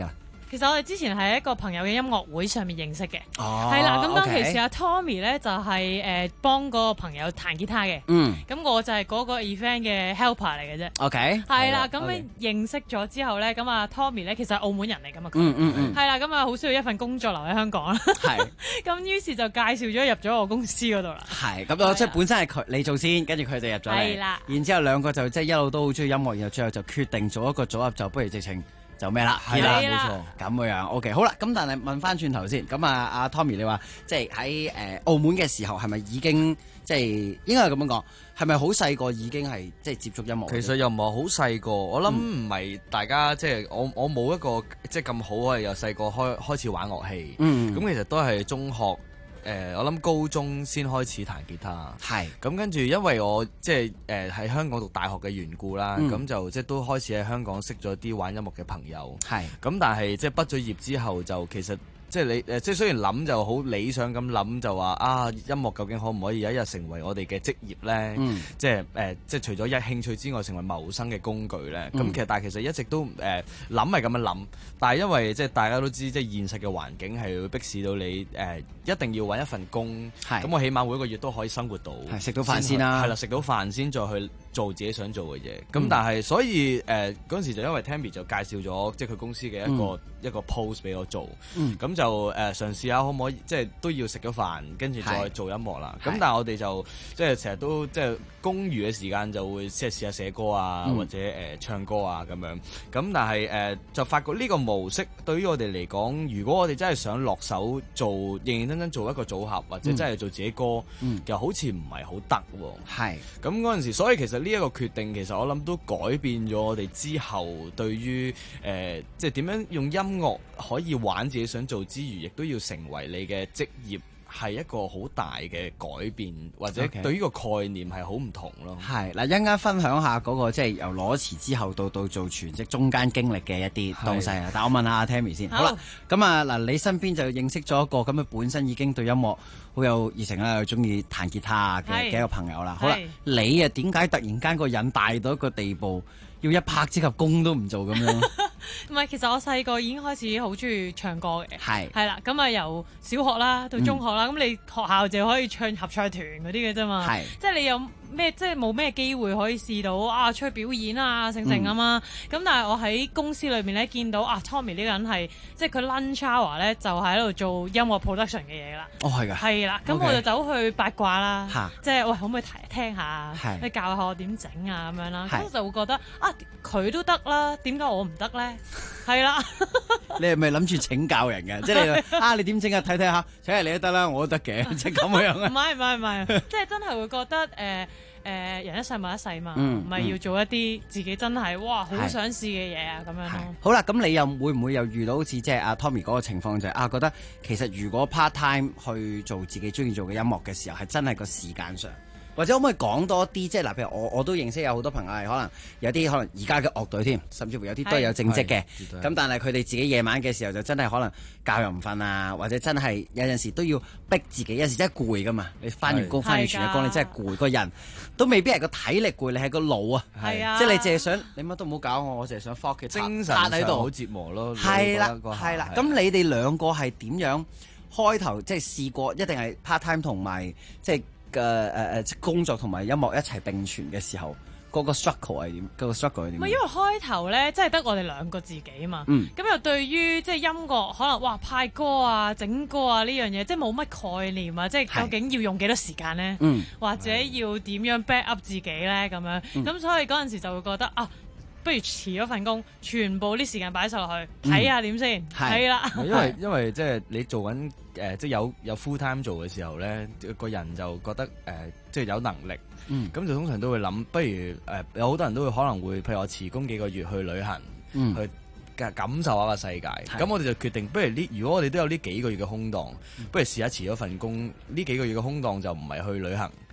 其實我哋之前係一個朋友嘅音樂會上面認識嘅，係啦。咁當其時阿 Tommy 咧就係幫嗰個朋友彈吉他嘅，咁我就係嗰個 event 嘅 helper 嚟嘅啫。 OK， 係啦。咁認識咗之後咧，咁阿 Tommy 咧其實係澳門人嚟㗎嘛，佢係啦。咁啊好需要一份工作留喺香港啦。係。咁於是就介紹咗入咗我公司嗰度啦。係。咁我即係本身係你做先，跟住佢哋入咗嚟。係啦。然之後兩個就即係一路都好中意音樂，然後最後就決定做一個組合，就不如直情。就咩啦？係啦，冇錯，咁樣 OK， 好啦，咁但係問翻轉頭先，咁阿 Tommy 你話即係喺澳門嘅時候係咪已經即係應該係咁樣講？係咪好細個已經係即係接觸音樂？ 其實又唔係好細個，我諗唔係大家即係我冇一個即係咁好啊，由細個開始玩樂器。咁其實都係中學。我諗高中先開始彈吉他，係咁跟住，因為我即係喺香港讀大學嘅緣故啦，咁就即係都開始喺香港識咗啲玩音樂嘅朋友，係咁，但係即係畢咗業之後就其實。即係你即係雖然諗就好理想咁諗，就話啊音樂究竟可唔可以有一日成為我哋嘅職業咧？即係除咗一興趣之外，成為謀生嘅工具咧。咁但係其實一直都諗係咁樣諗，但係因為即係大家都知，即係現實嘅環境係會迫使到你一定要揾一份工。咁我起碼每一個月都可以生活到，食到飯先啦。係啦，食到飯先再去做自己想做嘅嘢。咁但係所以嗰陣時就因為 Tammy 就介紹咗即係佢公司嘅一個 post 俾我做，咁就嘗試下可唔可以即係都要食咗飯，跟住再做音樂啦。咁但係我哋就即係成日都即係公餘嘅時間就會即係試下寫歌啊，或者唱歌啊咁樣。咁但係就發覺呢個模式對於我哋嚟講，如果我哋真係想落手做認認真真做一個組合，或者真係做自己歌，又好似唔係好得喎。係咁嗰陣時，所以其實呢一個決定其實我諗都改變咗我哋之後對於即係點樣用音樂可以玩自己想做之餘，亦都要成為你嘅職業，係一個好大嘅改變，或者對於個概念係好唔同咯。係嗱，一陣間分享下嗰個即係由攞詞之後到做全職中間經歷嘅一啲東西啊。但我問下阿 Tammy 先，好啦，咁啊嗱，你身邊就認識咗一個咁嘅本身已經對音樂好有熱誠啦，又中意彈吉他嘅一個朋友啦。好啦，你啊點解突然間個癮大到一個地步？要一拍即合工都唔做咁樣？ 唔係，其實我細個已經開始好中意唱歌嘅，係啦，咁啊由小學啦到中學啦，咁你學校就可以唱合唱團嗰啲嘅啫嘛，即係你有咩即係冇咩機會可以試到啊出去表演啊成啊嘛，咁但係我喺公司裏面咧見到啊 Tommy 呢個人係即係佢 lunch hour 咧就喺度做音樂 production 嘅嘢啦，哦係㗎，係啦，咁我就走去八卦啦，即係喂可唔可以聽下，你教下我點整啊咁樣啦，咁就會覺得啊佢都得啦，點解我唔得咧？係啦，你係咪諗住請教人嘅？即係你點整啊？睇睇下，請嚟你都得啦，我都得嘅，即係咁樣啊？唔係，即係真係會覺得人一世物一世嘛，唔係要做一啲自己真係哇好想試嘅嘢啊咁樣咯。好啦，咁你又會唔會又遇到好似即係阿 Tommy 嗰個情況，就係覺得其實如果 part time 去做自己中意做嘅音樂嘅時候，係真係個時間上？或者可唔可以講多啲？即係嗱，譬如我都認識有好多朋友係可能有啲可能而家嘅樂隊添，甚至乎有啲都係有正職嘅。咁但係佢哋自己夜晚嘅時候就真係可能覺又唔瞓啊，或者真係有陣時都要逼自己，有時真係攰噶嘛。你翻完工翻完全日工，你真係攰，個人都未必係個體力攰，你係個腦啊。係啊，即係你淨係想你乜都唔好搞我淨係想翻屋企精神喺度好折磨咯。係啦，係啦。咁你哋兩個係點樣開頭即係試過？一定係 part time 同埋即係。嘅工作同埋音樂一齊並存嘅時候，嗰個 struggle 係點？嗰個 struggle 係點？唔係因為開頭咧，即係得我哋兩個自己啊嘛。咁又對於即係音樂，可能哇派歌啊、整歌啊呢樣嘢，即係冇乜概念啊。即係究竟要用幾多時間咧？或者要點樣 back up 自己咧？咁樣咁，所以嗰陣時就會覺得啊，不如辭咗份工，全部啲時間擺晒落去睇下點先。係啦，因為即係你做緊。即係有 full time 做嘅時候咧，個人就覺得即係有能力，咁就通常都會諗，不如有好多人都會可能會，譬如我辭工幾個月去旅行，去感受下個世界。咁我哋就決定，不如如果我哋都有呢幾個月嘅空檔，不如試下辭咗份工，呢幾個月嘅空檔就唔係去旅行，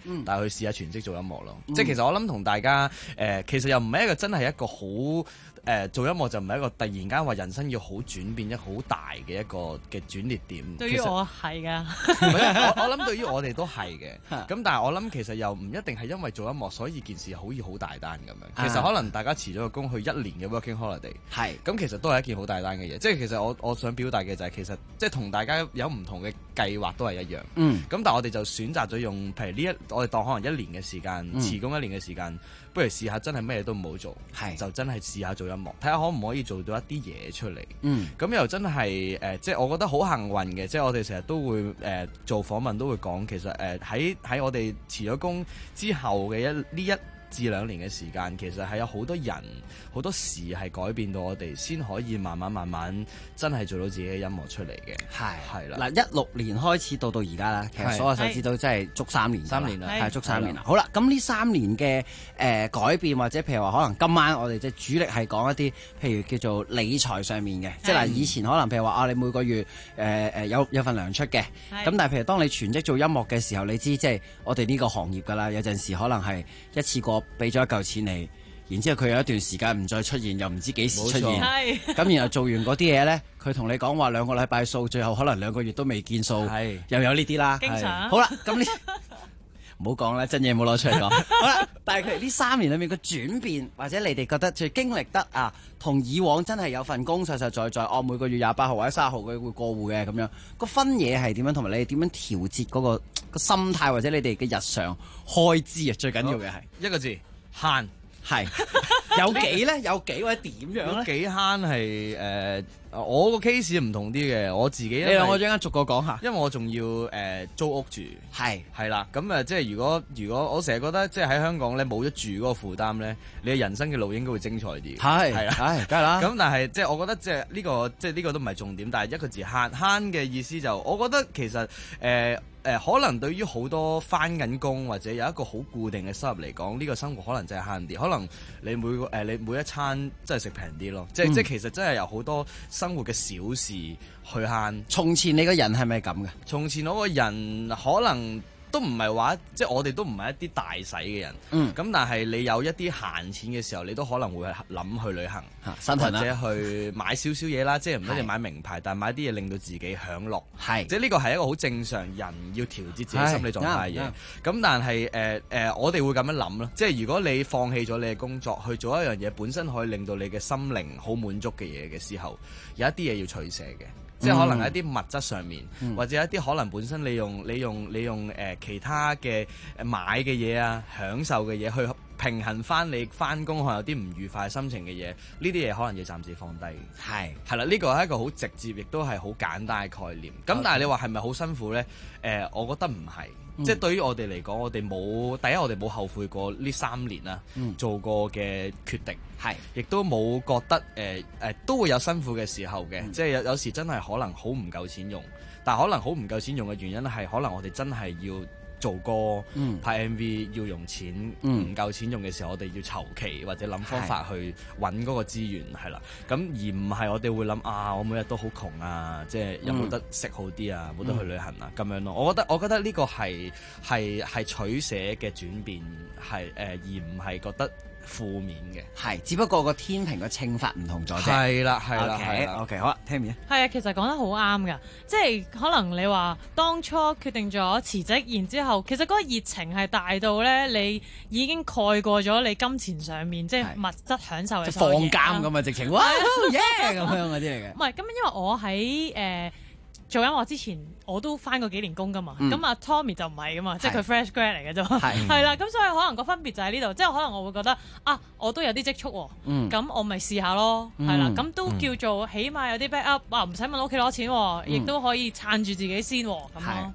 但係去試下全職做音樂咯。即係其實我諗同大家其實又唔係一個真係一個好。做音樂就唔係一個突然間話人生要好轉變一好大嘅一個嘅轉捩點。 對於我係㗎， 我諗對於我哋都係嘅。咁但係我諗其實又唔一定係因為做音樂所以件事好易好大單咁樣。其實可能大家辭咗個工去1年嘅 working holiday， 咁其實都係一件好大單嘅嘢。即係其實我想表達嘅就係其實即係同大家有唔同嘅計劃都係一樣。咁但係我哋就選擇咗用譬如我哋當可能1年嘅時間辭工1年嘅時間，不如試下真係咩都唔好做，就真係試下做音樂，睇下可唔可以做到一啲嘢出嚟。咁又真係即係我覺得好幸運嘅，即係我哋成日都會做訪問都會講，其實喺我哋辭咗工之後嘅呢1至2年嘅時間，其實係有好多人好多事係改變到我哋，先可以慢慢真係做到自己嘅音樂出嚟嘅。係啦， 嗱16年開始到而家啦，其實所有手指都真係足3年，3年啦，係足3年啦。好啦，咁呢3年嘅改變或者譬如話可能今晚我哋即係主力係講一啲譬如叫做理財上面嘅，即係嗱以前可能譬如話你每個月有份糧出嘅，咁但係譬如當你全職做音樂嘅時候，你知即係我哋呢個行業㗎啦，有陣時可能係一次過俾咗一嚿錢你，然之後佢有一段時間唔再出現，又唔知幾時出現，咁然後做完嗰啲嘢咧，佢同你講話2個禮拜數，最後可能2個月都未見數，又有呢啲啦。好啦，咁呢唔好講啦，真嘢冇攞出嚟講。好啦，但係佢哋呢3年裏面嘅轉變，或者你哋覺得最經歷得同以往真係有份工實實在在，每個月28號或者30號佢會過戶嘅咁樣，個分野係點樣，同埋你哋點樣調節嗰個心態，或者你哋嘅日常開支最緊要嘅係一個字慳。 係有幾咧？有幾或者點樣咧？ 幾慳係我個 case 唔同啲嘅，我自己你兩個陣間逐個講下， 因為我仲要租屋住，係啦，咁即係如果我成日覺得即係喺香港咧冇咗住嗰個負擔咧，你嘅人生嘅路應該會精彩啲，係啦，梗係啦。咁但係即係我覺得即係呢個都唔係重點，但係一個字慳嘅意思就，我覺得其實可能對於好多返緊工或者有一個好固定嘅收入嚟講，呢個生活可能真係慳啲。可能你每一餐真係食平啲咯，即係其實真係有好多生活嘅小事去慳。 從前你個人係咪咁嘅？ 從前我個人可能都唔係話，即係我哋都唔係一啲大使嘅人。咁但係你有一啲閒錢嘅時候，你都可能會諗去旅行，或者去買少少嘢啦。即係唔一定買名牌，但係買啲嘢令到自己享樂。即係呢個係一個好正常人要調節自己心理狀態嘅嘢。咁但係我哋會咁樣諗咯。即係如果你放棄咗你嘅工作去做一樣嘢，本身可以令到你嘅心靈好滿足嘅嘢嘅時候，有一啲嘢要取捨嘅。即係可能喺一啲物質上面，或者一啲可能本身你用其他嘅買嘅嘢啊，享受嘅嘢去平衡翻你翻工可能有啲唔愉快心情嘅嘢，呢啲嘢可能要暫時放低。係啦，呢個係一個好直接，亦都係好簡單嘅概念。咁但係你話係咪好辛苦呢？我覺得唔係。即係對於我哋嚟講，我哋冇後悔過呢3年啦，做過嘅決定，亦都冇覺得都會有辛苦嘅時候嘅，即係有時真係可能好唔夠錢用，但係可能好唔夠錢用嘅原因係可能我哋真係要做歌、拍 MV 要用錢，唔夠錢用嘅時候，我哋要籌期或者諗方法去揾嗰個資源，係啦。咁而唔係我哋會諗我每日都好窮啊，即係有冇得食好啲啊，冇得去旅行啊咁樣咯。我覺得呢個係取捨嘅轉變，而唔係覺得負面嘅， 只不過個天平嘅稱法唔同咗啫。 係啦 OK， 好啦 Tammy 係啊，其實講得好啱㗎，即係可能你話當初決定咗辭職，然之後其實嗰個熱情係大到咧，你已經蓋過咗你金錢上面即係物質享受嘅所有嘢。 放監咁啊，直情哇耶咁樣嗰啲嚟嘅。 唔係咁，因為我喺做音樂之前，我都返過幾年工㗎嘛。咁Tommy 就唔係㗎嘛，即係佢 fresh grad 嚟嘅啫。係啦，咁所以可能個分別就喺呢度，即係可能我會覺得我都有啲積蓄喎，咁我咪試下咯，係啦，咁都叫做起碼有啲 backup，唔使問屋企攞錢喎，亦都可以撐住自己先喎，咁咯。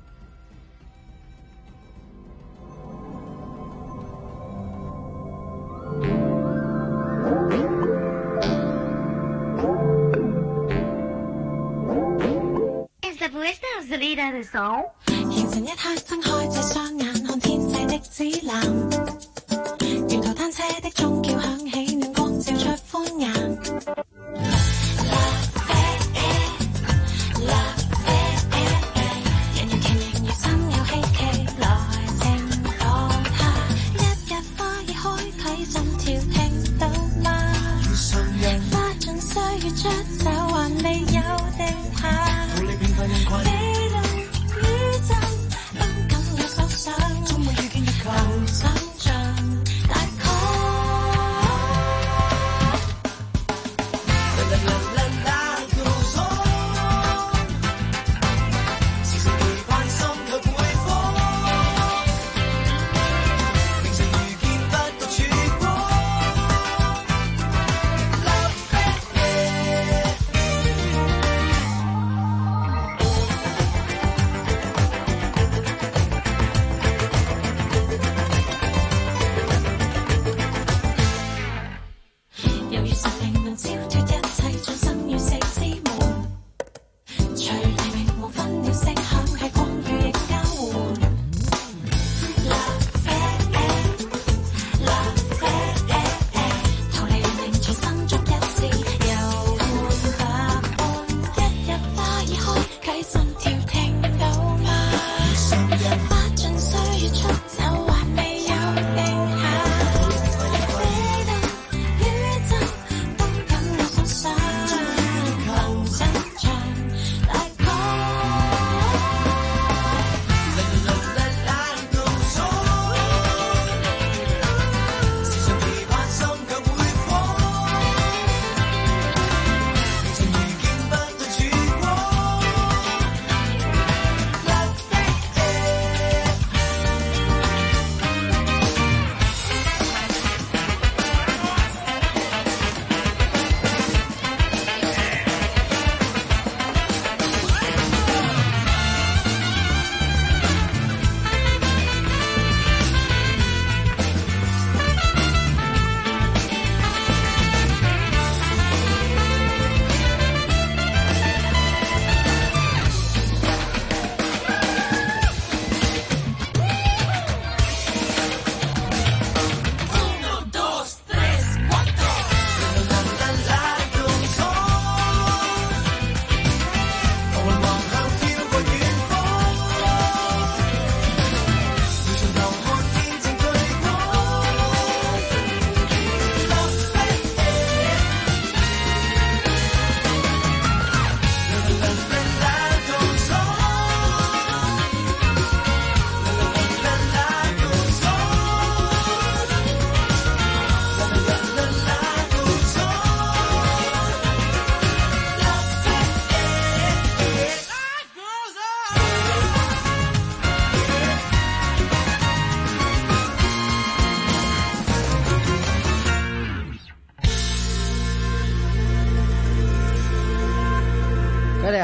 凝神一刻，睜開這雙眼，看天際的紫藍。沿途單車的鐘叫響起，暖光照出歡顏。人人情形如真有希冀，來情況。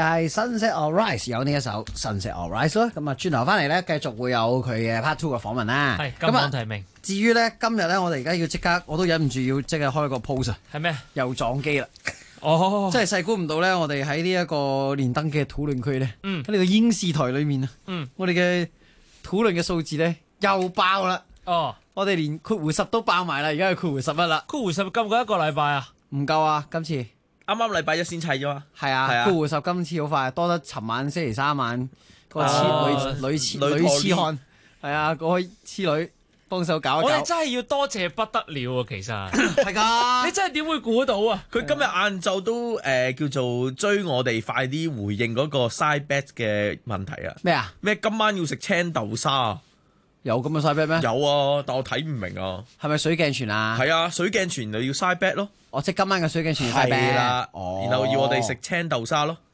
係 Sunset or Rise 有呢一首 Sunset or Rise 咯。咁啊，轉頭翻嚟咧，繼續會有佢嘅 Part 2嘅訪問啦。 係金榜題名。 至於咧今日咧，我哋而家要即刻，我都忍唔住要即刻開個 pose 啊。 係咩？ 又撞機啦！ 哦， 真係細估唔到咧，我哋喺呢一個連登嘅討論區咧，喺呢個英視台裏面啊，我哋嘅討論嘅數字咧又爆啦。 哦， 我哋連括弧10都爆埋啦，而家係括弧11啦。 括弧10夠唔夠一個禮拜啊？ 唔夠啊，今次。 啱啱禮拜一先砌咗嘛？ 係啊，括弧10今次好快，多得尋晚星期3晚個女痴漢，係啊，嗰個痴女幫手搞一搞。 我哋真係要多謝不得了啊！其實係㗎， 你真係點會估到啊？ 佢今日晏晝都叫做追我哋快啲回應嗰個 side bet 嘅問題啊！ 咩啊？ 咩今晚要食青豆沙啊？ 有咁嘅 side bet 咩？ 有啊，但我睇唔明啊。 係咪水鏡泉啊？ 係啊，水鏡泉就要 side bet 咯。 哦，即係今晚嘅水鏡泉要 side bet 啦。 哦， 然後要我哋食青豆沙咯。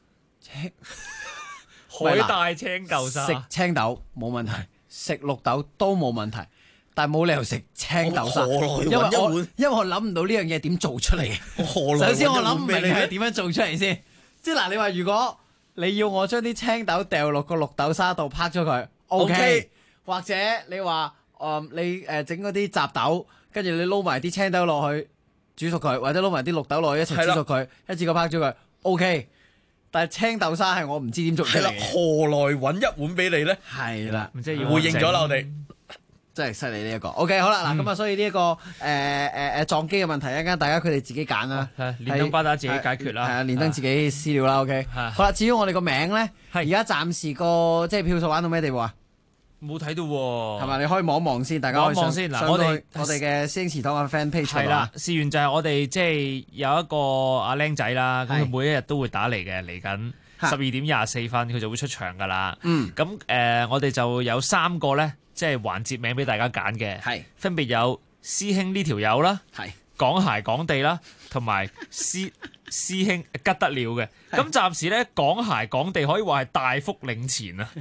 海帶青豆沙。 食青豆冇問題，食綠豆都冇問題，但係冇理由食青豆沙。因為我諗唔到呢樣嘢點做出嚟。首先我諗唔明係點樣做出嚟先。即係嗱，你話如果你要我將啲青豆掉落個綠豆沙度拍咗佢 ，OK。或者你話你整嗰啲雜豆，跟住你撈埋啲青豆落去煮熟佢，或者撈埋啲綠豆落去一齊煮熟佢，一次過拍咗佢 OK。但係青豆沙係我唔知點做出嚟嘅。 何來揾一碗俾你咧？ 係啦， 即係要回應咗啦，我哋真係犀利呢一個。OK， 好啦，嗱咁啊，所以呢一個撞機嘅問題，一陣大家佢哋自己揀啦， 連登巴打自己解決啦， 係啊，連登自己私了啦。OK，好啦，至於我哋個名咧，而家暫時個即係票數玩到咩地步啊？ 冇睇到喎， 係嘛？你可以望一望先，大家可以望先。嗱，我哋嘅師兄祠堂嘅 fan page 係啦，事緣就係我哋即係有一個阿僆仔啦，咁佢每一日都會打嚟嘅，嚟緊12:24佢就會出場噶啦。咁我哋就有3個咧，即係環節名俾大家揀嘅，係分別有師兄呢條友啦，係講鞋講地啦，同埋師兄吉得了嘅。咁暫時咧講鞋講地可以話係大幅領前啊！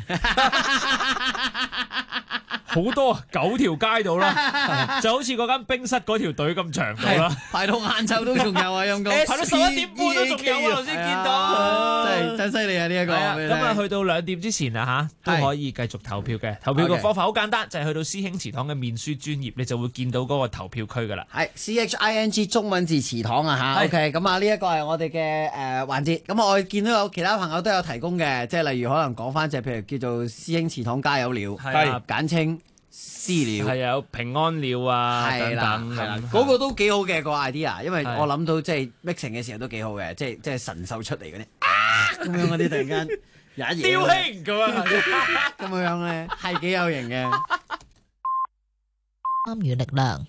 好多9條街度啦，就好似嗰間冰室嗰條隊咁長度啦， 排到晏晝都仲有啊，陰公排到11點半都仲有啊！頭先見到， 真犀利啊！呢一個咁啊，去到2點之前啊都可以繼續投票嘅。投票嘅方法好簡單，就係去到師兄祠堂嘅面書專頁，你就會見到嗰個投票區噶啦。 係 CHING 中文字祠堂啊嚇。OK，咁啊呢一個係我哋嘅環節。咁我見到有其他朋友都有提供嘅，即係例如可能講翻隻譬如叫做師兄祠堂加油料，係簡稱私料，係有平安料啊等等， 係啦，嗰個都幾好嘅個 idea， 因為我諗到即係 mixing 嘅時候都幾好嘅，即係神獸出嚟嗰啲咁樣嗰啲突然間有一嘢雕兄咁樣咧，係幾有型嘅。 參與力量。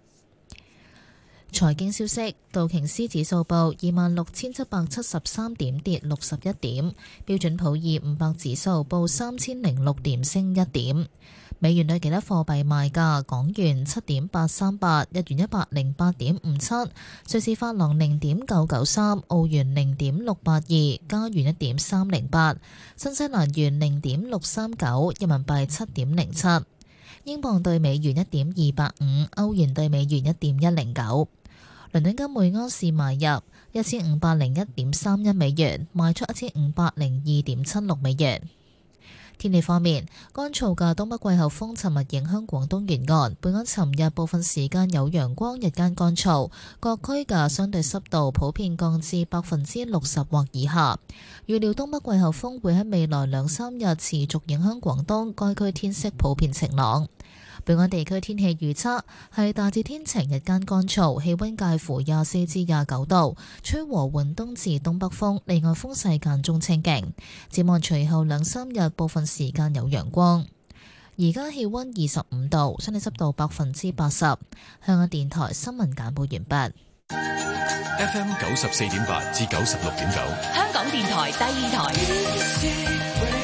財經消息，道瓊斯指數報26,773點，跌61點；標準普爾500指數報3006點，升1點。美元對其他貨幣賣價：港元7.838，日元108.57，瑞士法郎0.993，澳元0.682，加元1.308，新西蘭元0.639，人民幣7.07。英鎊對美元1.285，歐元對美元1.109。倫敦金每盎司買入1501.31美元，賣出1502.76美元。天氣方面，乾燥嘅東北季候風尋日影響廣東沿岸，本港尋日部分時間有陽光，日間乾燥，各區嘅相對濕度普遍降至60%或以下。預料東北季候風會喺未來2-3日持續影響廣東，該區天色普遍晴朗。本港地區天氣預測係大致天晴，日間乾燥，氣溫介乎24至29度，吹和緩東至東北風，離岸風勢間中清勁。展望隨後2-3日部分時間有陽光。而家氣溫25度，相對濕度80%。香港電台新聞簡報完畢。 FM 94.8至96.9， 香港電台第2台。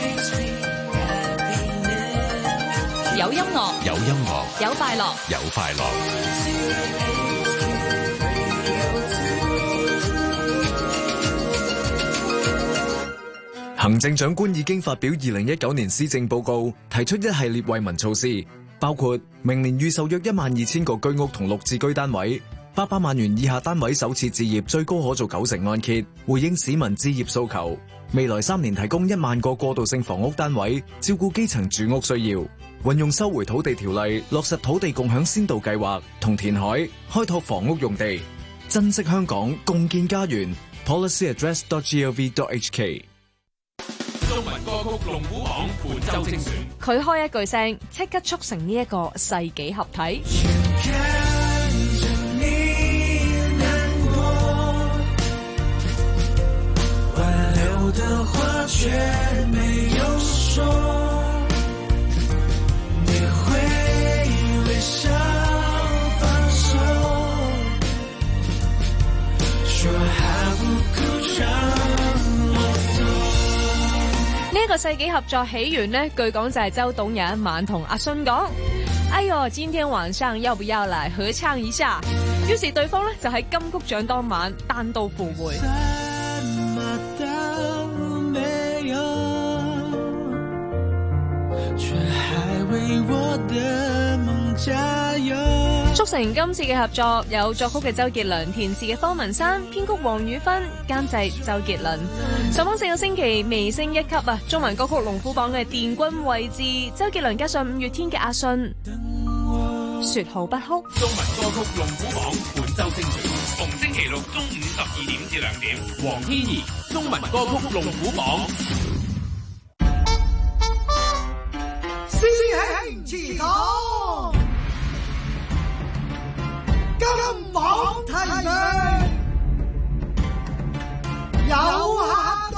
有音樂， 有音樂， 有快樂， 有快樂。行政長官已經發表2019年施政報告，提出一系列惠民措施，包括明年預售約12000個居屋同綠置居單位， 800萬元以下單位首次置業最高可做90%按揭，回應市民置業訴求。未來3年提供1萬個過渡性房屋單位，照顧基層住屋需要。運用收回土地條例，落實土地共享先導計劃，同填海開拓房屋用地，珍惜香港，共建家園。policyaddress.gov.hk 中文歌曲龍虎榜本周精選， 佢開一句聲，即刻促成呢一個世紀合體。 的話卻沒有說，你會微笑放手，說還不夠長我走。 呢個世紀合作起源呢，據講就係周董有一晚同阿信講：哎喲，今天晚上要不要來合唱一下？於是對方呢就喺金曲獎當晚單刀赴會。促成今次嘅合作，有作曲嘅周杰倫，填詞嘅方文山，編曲黃宇芬，監製周杰倫。上榜4個星期，微升1級啊！中文歌曲龍虎榜嘅殿軍位置，周杰倫加上5月天嘅阿信，說好不哭。 中文歌曲龍虎榜本周精選，逢星期六中午12點至2點，黃天怡中文歌曲龍虎榜。 師兄祠堂，金榜題名有客到。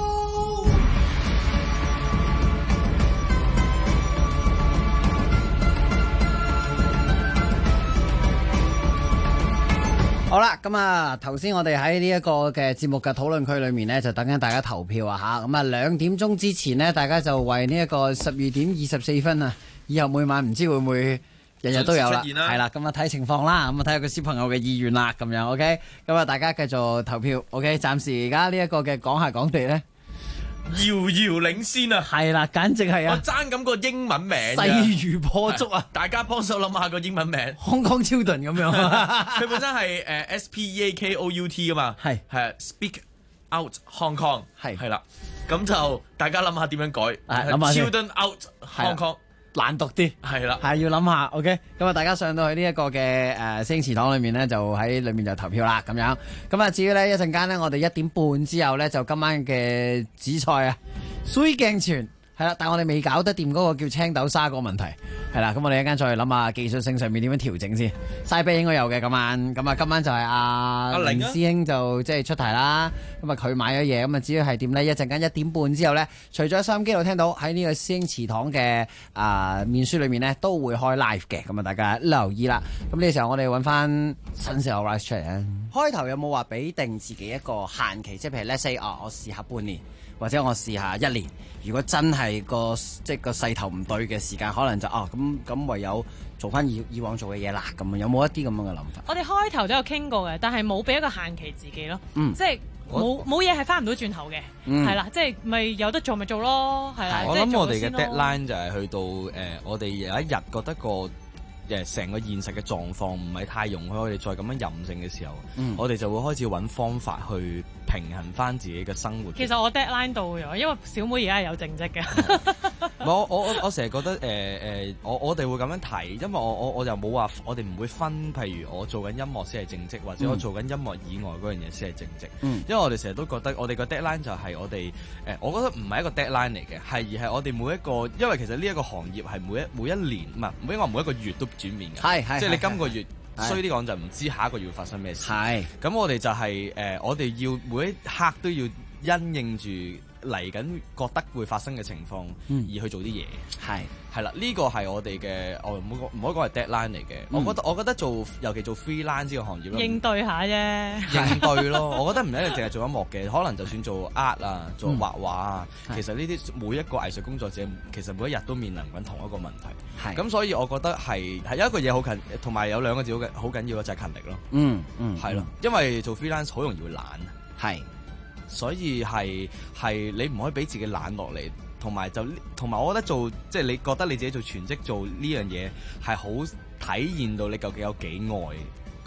好啦，咁啊，頭先我哋喺呢一個嘅節目嘅討論區裏面呢，就等緊大家投票啊吓。咁啊，2點鐘之前呢，大家就為呢一個12點24分啊，以後每晚唔知會唔會日日都有啦，係啦，咁啊睇情況啦，咁啊睇下個小朋友嘅意願啦，咁樣 OK。咁啊，大家繼續投票 OK。暫時而家呢一個嘅講下講地呢， 遙遙領先啊！ 係啦，簡直係啊！ 我爭咁個英文名， 勢如破竹啊！ 大家幫手諗下個英文名， 香港超頓咁樣。 佢本身係SPEAKOUT 啊嘛，係 Speak Out Hong Kong 係啦，咁就大家諗下點樣改，諗下 Children Out Hong Kong。 難讀啲， 係啦， 係要諗下 ，OK。咁啊，大家上到去呢一個嘅星祠堂裏面呢，就喺裏面就投票啦，咁樣。咁啊，至於呢，一陣間呢，我哋1點半之後呢，就今晚嘅紫菜啊，水鏡泉係啦，但係我哋未搞得掂嗰個叫青豆沙個問題，係啦。咁我哋一間再諗下技術性上面點樣調整先。晒啤應該有嘅今晚，咁啊今晚就係阿凌師兄就即係出題啦。咁啊佢買咗嘢，咁啊至於係點呢？一陣間1點半之後呢，除咗收音機度聽到喺呢個師兄祠堂嘅面書裏面呢，都會開 live 嘅，咁啊大家留意啦。咁呢個時候我哋揾翻新時候 rise 出嚟啊！開頭有冇話俾定自己一個限期？即係譬如 let's say 我試下半年，或者我試下1年。如果真係個勢頭唔對嘅時間，可能就咁唯有做翻以往做嘅嘢啦。咁有冇一啲咁樣嘅諗法？ 我哋開頭都有傾過嘅，但係冇俾一個限期自己咯。即係冇嘢係翻唔到轉頭嘅，係啦，即係咪有得做咪做咯，係啦。 我諗我哋嘅 deadline 就係去到我哋有一日覺得個成個現實嘅狀況唔係太容許我哋再咁樣任性嘅時候，我哋就會開始揾方法去平衡翻自己嘅生活。 其實我 deadline 到咗，因為小妹而家係有正職嘅。 我成日覺得我哋會咁樣睇，因為我就冇話我哋唔會分，譬如我做緊音樂先係正職，或者我做緊音樂以外嗰樣嘢先係正職。因為我哋成日都覺得我哋個 deadline 就係我哋我覺得唔係一個 deadline 嚟嘅，而係我哋每一個，因為其實呢一個行業係每一年唔係每一個月都轉變嘅，即係你今個月衰啲講就唔知下一個月會發生咩事。咁我哋就係我哋要每一刻都要因應住嚟緊覺得會發生嘅情況而去做啲嘢。係啦，呢個係我哋嘅，我唔可以講係 deadline 嚟嘅。我覺得尤其做 freelance 呢個行業， 應對下啫。 應對咯，我覺得唔一定淨係做音樂嘅，可能就算做 art 啊，做畫畫啊，其實呢啲每一個藝術工作者，其實每一日都面臨緊同一個問題。咁所以我覺得係有一個嘢好近，同埋有兩個字好緊要嘅就係勤力咯。係咯，因為做 freelance 好容易會懶。所以係你唔可以俾自己懶落嚟，同埋我覺得即係你覺得你自己做全職做呢樣嘢係好體現到你究竟有幾愛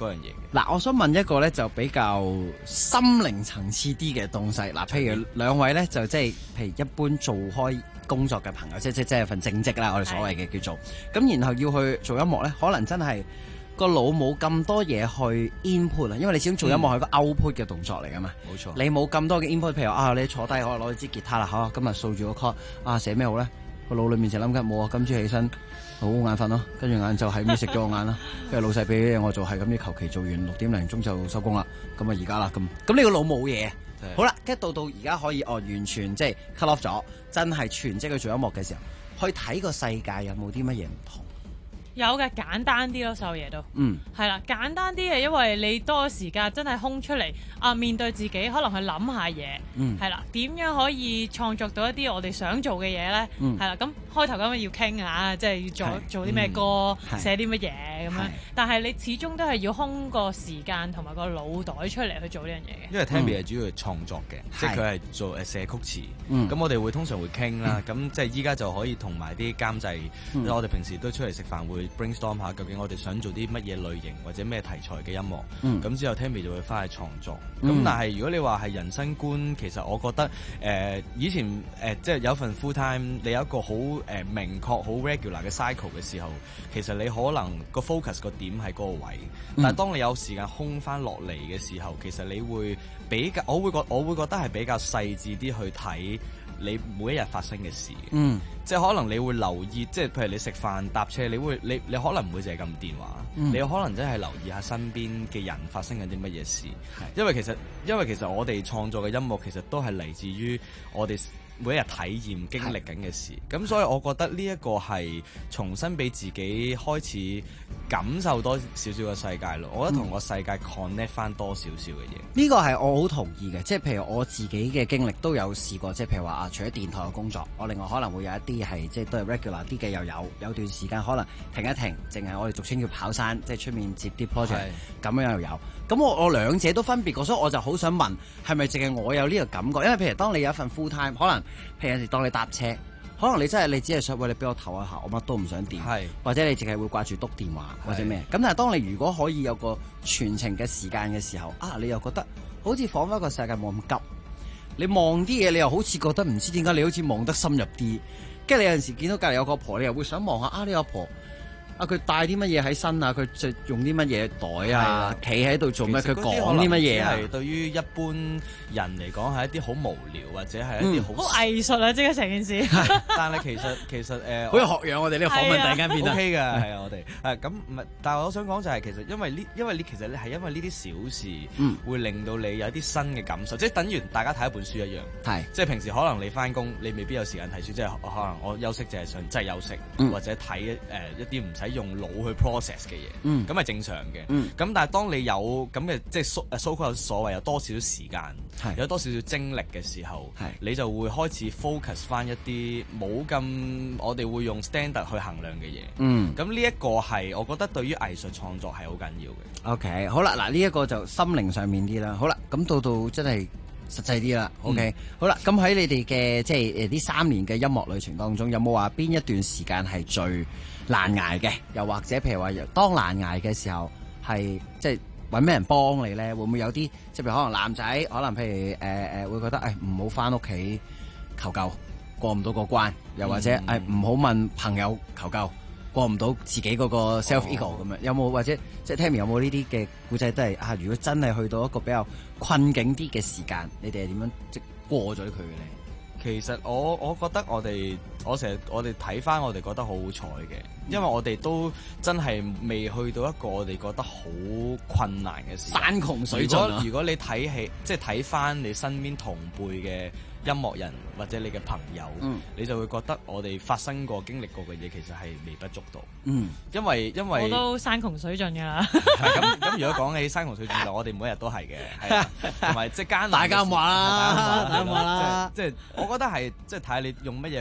嗰樣嘢嘅。 嗱，我想問一個咧就比較心靈層次啲嘅東西。嗱，譬如兩位咧就即係譬如一般做開工作嘅朋友，即係份正職啦，我哋所謂嘅叫做。咁然後要去做音樂咧，可能真係個腦冇咁多嘢去 input 啊，因為你始終做音樂係個 output 嘅動作嚟噶嘛。冇錯。你冇咁多嘅 input，譬如你坐低可能攞支吉他啦，好，今日掃住個 chord，寫咩好咧？個腦裏面就諗緊冇啊，今朝起身好眼瞓咯，跟住晏晝係咁食咗個眼啦，跟住老細俾啲嘢我做，係咁啲求其做完6點零鐘就收工啦，咁啊而家啦咁呢個腦冇嘢，好啦，跟住到而家可以完全即係 cut off 咗，真係全職去做音樂嘅時候，去睇個世界有冇啲乜嘢唔同？ 有嘅，簡單啲咯，所有嘢都，係啦，簡單啲係因為你多時間真係空出嚟面對自己，可能去諗下嘢，係啦，點樣可以創作到一啲我哋想做嘅嘢咧？係啦，咁開頭咁要傾下，即係要做啲咩歌，寫啲乜嘢咁樣，但係你始終都係要空個時間同埋個腦袋出嚟去做呢樣嘢嘅。 因為 Tammy 係主要係創作嘅，即係佢係做寫曲詞，咁我哋會通常會傾啦，咁即係依家就可以同埋啲監製，我哋平時都出嚟食飯會brainstorm 下究竟我哋想做啲乜嘢類型或者咩題材嘅音樂，咁之後 Tammy 就會翻去創作。咁但係如果你話係人生觀，其實我覺得以前即係有份 full time， 你有一個好明確好 regular 嘅 cycle 嘅時候，其實你可能個 focus 個點喺嗰個位，但係當你有時間空翻落嚟嘅時候，其實你會比較我會覺得係比較細緻啲去睇你每一日發生嘅事，即係可能你會留意，即係譬如你食飯搭車，你可能唔會淨係撳電話，你可能真係留意下身邊嘅人發生緊啲乜嘢事，因為其實我哋創作嘅音樂其實都係嚟自於我哋每一日體驗經歷緊嘅事，咁所以我覺得呢一個係重新俾自己開始感受多少少嘅世界咯。我覺得同個世界 connect 翻多少少嘅嘢。呢個係我好同意嘅，即係譬如我自己嘅經歷都有試過，即係譬如話除咗電台嘅工作，我另外可能會有一啲係即係都係 regular 啲嘅，又有段時間可能停一停，淨係我哋俗稱叫跑山，即係出面接啲 project 咁樣又有。咁我兩者都分別過，所以我就好想問，係咪淨係我有呢個感覺？因為譬如當你有一份 full time， 可能譬如有時當你搭車，可能你真係你只係想你俾我唞一下，我乜都唔想掂，或者你淨係會掛住篤電話或者咩？咁但係當你如果可以有個全程嘅時間嘅時候，你又覺得好似彷彿個世界冇咁急，你望啲嘢你又好似覺得唔知點解你好似望得深入啲，跟住你有陣時見到隔離有個婆，你又會想望下呢個婆。佢帶啲乜嘢喺身啊？佢就用啲乜嘢袋啊？企喺度做咩？佢講啲乜嘢啊？係對於一般人嚟講係一啲好無聊或者係一啲好藝術啊！即係成件事。 但係其實好有學養，我哋呢個訪問突然間變得 OK 嘅，係啊，我哋咁唔係。但係我想講就係其實因為呢其實係因為呢啲小事會令到你有啲新嘅感受，即係等於大家睇一本書一樣。係即係平時可能你翻工，你未必有時間睇書，即係可能我休息就係想真係休息，或者睇一啲唔使用腦去 process 嘅嘢，咁係正常嘅。咁但係當你有咁嘅即係所謂有多少時間，有多少精力嘅時候，你就會開始 focus 翻一啲冇咁我哋會用 standard 去衡量嘅嘢。咁呢一個係我覺得對於藝術創作係好緊要嘅。 OK， 好啦，嗱呢一個就心靈上面啲啦。好啦，咁到真係實際啲啦。OK，好啦，咁喺你哋嘅即係呢3年嘅音樂旅程當中，有冇話邊一段時間係最難捱嘅？又或者譬如話當難捱嘅時候係即係揾咩人幫你咧？會唔會有啲即係譬如可能男仔可能譬如會覺得唔好返屋企求救，過唔到個關，又或者唔好問朋友求救，過唔到自己嗰個 self ego 咁樣。有冇或者即係 Tammy 有冇呢啲嘅故仔都係如果真係去到一個比較困境啲嘅時間，你哋係點樣即過咗佢嘅咧？ 其實我覺得我哋睇翻我哋覺得好好彩嘅，因為我哋都真係未去到一個我哋覺得好困難嘅時間。山窮水盡。如果你睇起即係睇翻你身邊同輩嘅音樂人或者你嘅朋友，你就會覺得我哋發生過經歷過嘅嘢其實係微不足道。因為我都山窮水盡㗎啦。 咁如果講起山窮水盡，我哋每日都係嘅，同埋即係艱難。大家話啦，即係我覺得係即係睇下你用乜嘢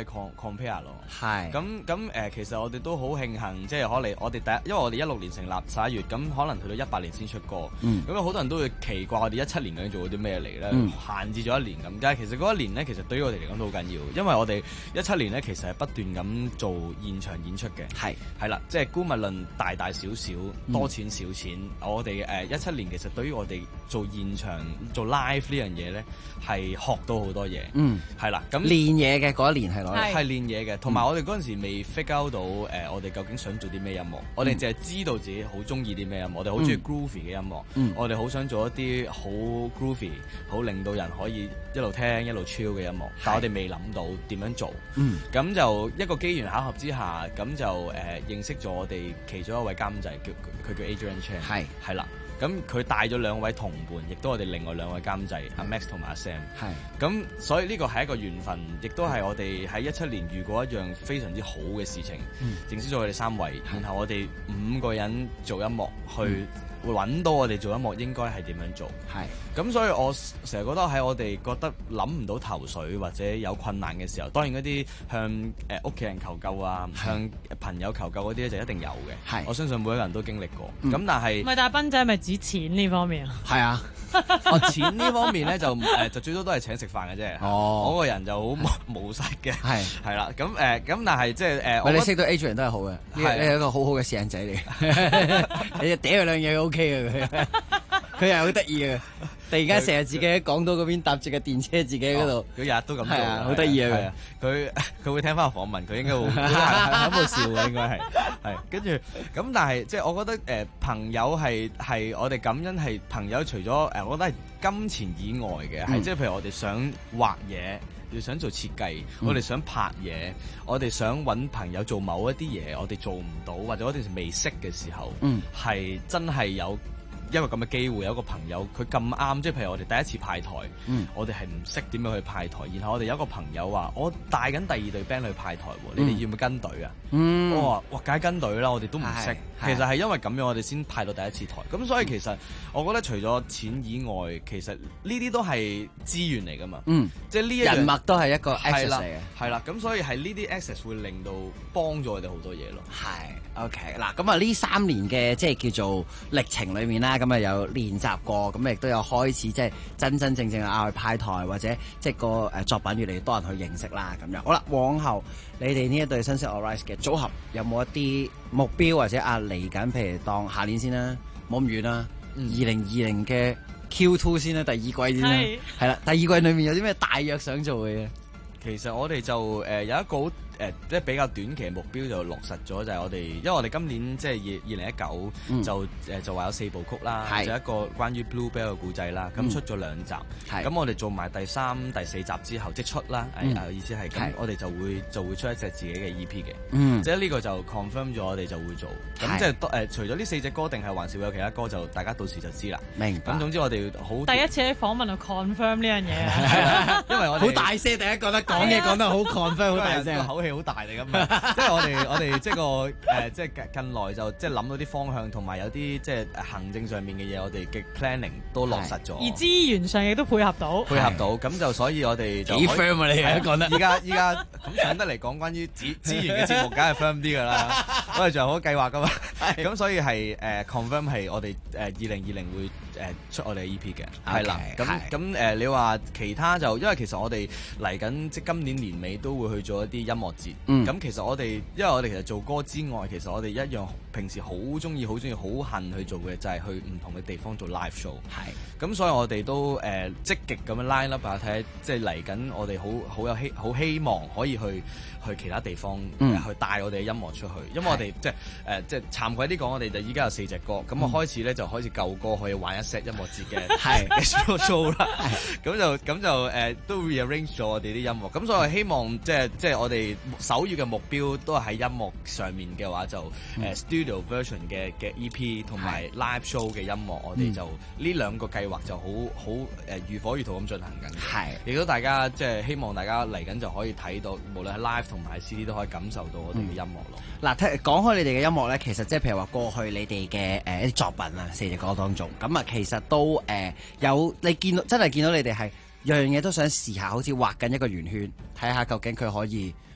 compare 咯。 係。 咁其實我哋都好慶幸，即係可能我哋因為我哋16年成立11月，咁可能去到18年先出歌。咁有好多人都會奇怪我哋17年究竟做咗啲咩嚟咧？閒置咗1年咁，但係其實嗰1年咧，其實對於我哋嚟講都好緊要，因為我哋17年咧其實係不斷咁做現場演出嘅。係啦，即係姑勿論大大小小，多錢少錢，我哋17年其實對於我哋做現場做 live 呢樣嘢咧，係學到好多嘢。係啦，咁練嘢嘅嗰1年係攞嚟係練嘢嘅，同埋我哋嗰陣時未 figure 到我哋究竟想做啲咩音樂，我哋淨係知道自己好中意啲咩音樂，我哋好中意 groovy 嘅音樂，我哋好想做一啲好 groovy、好令到人可以一路聽一路 chill 嘅音樂，但我哋未諗到點樣做。咁就一個機緣巧合之下，咁就認識咗我哋其中一位監製，佢叫 Adrian Chan，係啦。咁佢帶咗2位同伴，亦都我哋另外2位監製阿 Max 同埋阿 Sam。咁所以呢個係一個緣分，亦都係我哋喺17年遇過一樣非常之好嘅事情，認識咗我哋3位，然後我哋5個人做音樂去會揾到我哋做音樂應該係點樣做。咁所以我成日覺得喺我哋覺得諗唔到頭緒或者有困難嘅時候，當然嗰啲向屋企人求救啊，向朋友求救嗰啲咧就一定有嘅。我相信每一個人都經歷過。咁但係但係斌仔係咪指錢呢方面啊？ 係啊。 錢呢方面咧就最多都係請食飯嘅啫。我個人就好冇實嘅。係啦。咁但係即係你識到 Adrian 都係好嘅，你係一個好好嘅攝影仔嚟。你就嗲佢兩嘢 OK 嘅佢又係好得意嘅。突然間成日自己喺港島嗰邊搭住個電車，自己喺嗰度， 佢日日都咁做， 好得意啊！ 佢會聽翻個訪問，佢應該會喺度笑嘅，應該係跟住咁，但係即係我覺得朋友係我哋感恩係朋友，除咗我覺得係金錢以外嘅，係即係譬如我哋想畫嘢，要想做設計，我哋想拍嘢，我哋想揾朋友做某一啲嘢，我哋做唔到或者我哋未識嘅時候，係真係有一個咁嘅機會，有一個朋友佢咁啱，即係譬如我哋第一次派台，我哋係唔識點樣去派台，然後我哋有一個朋友話：我帶緊第2隊 band 去派台喎，你哋要唔要跟隊啊？我話：哇，梗係跟隊啦，我哋都唔識。其實係因為咁樣，我哋先派到第一次台。咁所以其實我覺得除咗錢以外，其實呢啲都係資源嚟㗎嘛。即係呢一樣人脈都係一個 access 嚟嘅。 係啦，咁所以係呢啲 access 會令到幫助我哋好多嘢咯。 OK 嗱，咁啊呢3年嘅即係叫做歷程裏面啦，咁啊有練習過，咁亦都有開始即係真真正正去派台或者即係個作品越嚟越多人去認識啦，咁樣好啦。往後你哋呢一對新式 Arise 嘅組合有冇一啲目標或者嚟緊？譬如當下年先啦，冇咁遠啦，2020嘅 Q2 先啦，第2季先啦，係啦，第2季裏面有啲咩大約想做嘅嘢？ 其實我哋就有一個好即係比較短期嘅目標就落實咗，就係我哋，因為我哋今年即係2019就話有4部曲啦，就一個關於 Bluebell 嘅故仔啦，咁出咗2集，咁我哋做埋第3、第4集之後即出啦，意思係咁，我哋就會出一隻自己嘅 EP 嘅，即係呢個就 confirm 咗我哋就會做，咁即係除咗呢4隻歌，定係還是會有其他歌，就大家到時就知啦。 明白。 咁總之我哋好第一次喺訪問度 confirm 呢樣嘢啊， 因為我哋好大聲，第一覺得講嘢講得好 confirm， 好大聲， 口氣好大嚟㗎嘛。因為我哋即係個即係近來就即係諗到啲方向，同埋有啲即係行政上面嘅嘢，我哋嘅 planning 都落實咗， 而資源上亦都配合到， 咁就所以我哋就幾 firm 啊！你而家講得依家咁上得嚟講關於資源嘅節目，梗係 firm 啲㗎啦。我哋仲有好多計劃㗎嘛，咁所以係confirm 係我哋2020會出我哋嘅 EP 嘅，係啦。咁你話其他就因為其實我哋嚟緊即係今年年尾都會去做一啲音樂節，咁其實我哋因為我哋其實做歌之外，其實我哋一樣平時好中意、好恨去做嘅就係去唔同嘅地方做 live show。咁所以我哋都積極咁樣 line up 睇下，即係嚟緊我哋好希望可以去其他地方去帶我哋嘅音樂出去，因為我哋即係慚愧啲講，我哋就依家有4隻歌，咁我開始咧就開始舊歌可以玩一 set 音樂節嘅show 啦，咁就都 rearrange 咗我哋啲音樂，咁所以我希望即係我哋首要嘅目標都係喺音樂上面嘅話，就studio version 嘅 EP 同埋 live show 嘅音樂，我哋就呢2個計劃就好如火如荼咁進行緊，亦都大家即係希望大家嚟緊就可以睇到，無論係 live 同埋 CD 都可以感受到我哋嘅音樂咯。 嗱，講開你哋嘅音樂咧，其實即係譬如話過去你哋嘅一啲作品啊，4隻歌當中，咁啊其實都有你真係見到你哋係樣嘢都想試下，好似畫緊一個圓圈，睇下究竟佢可以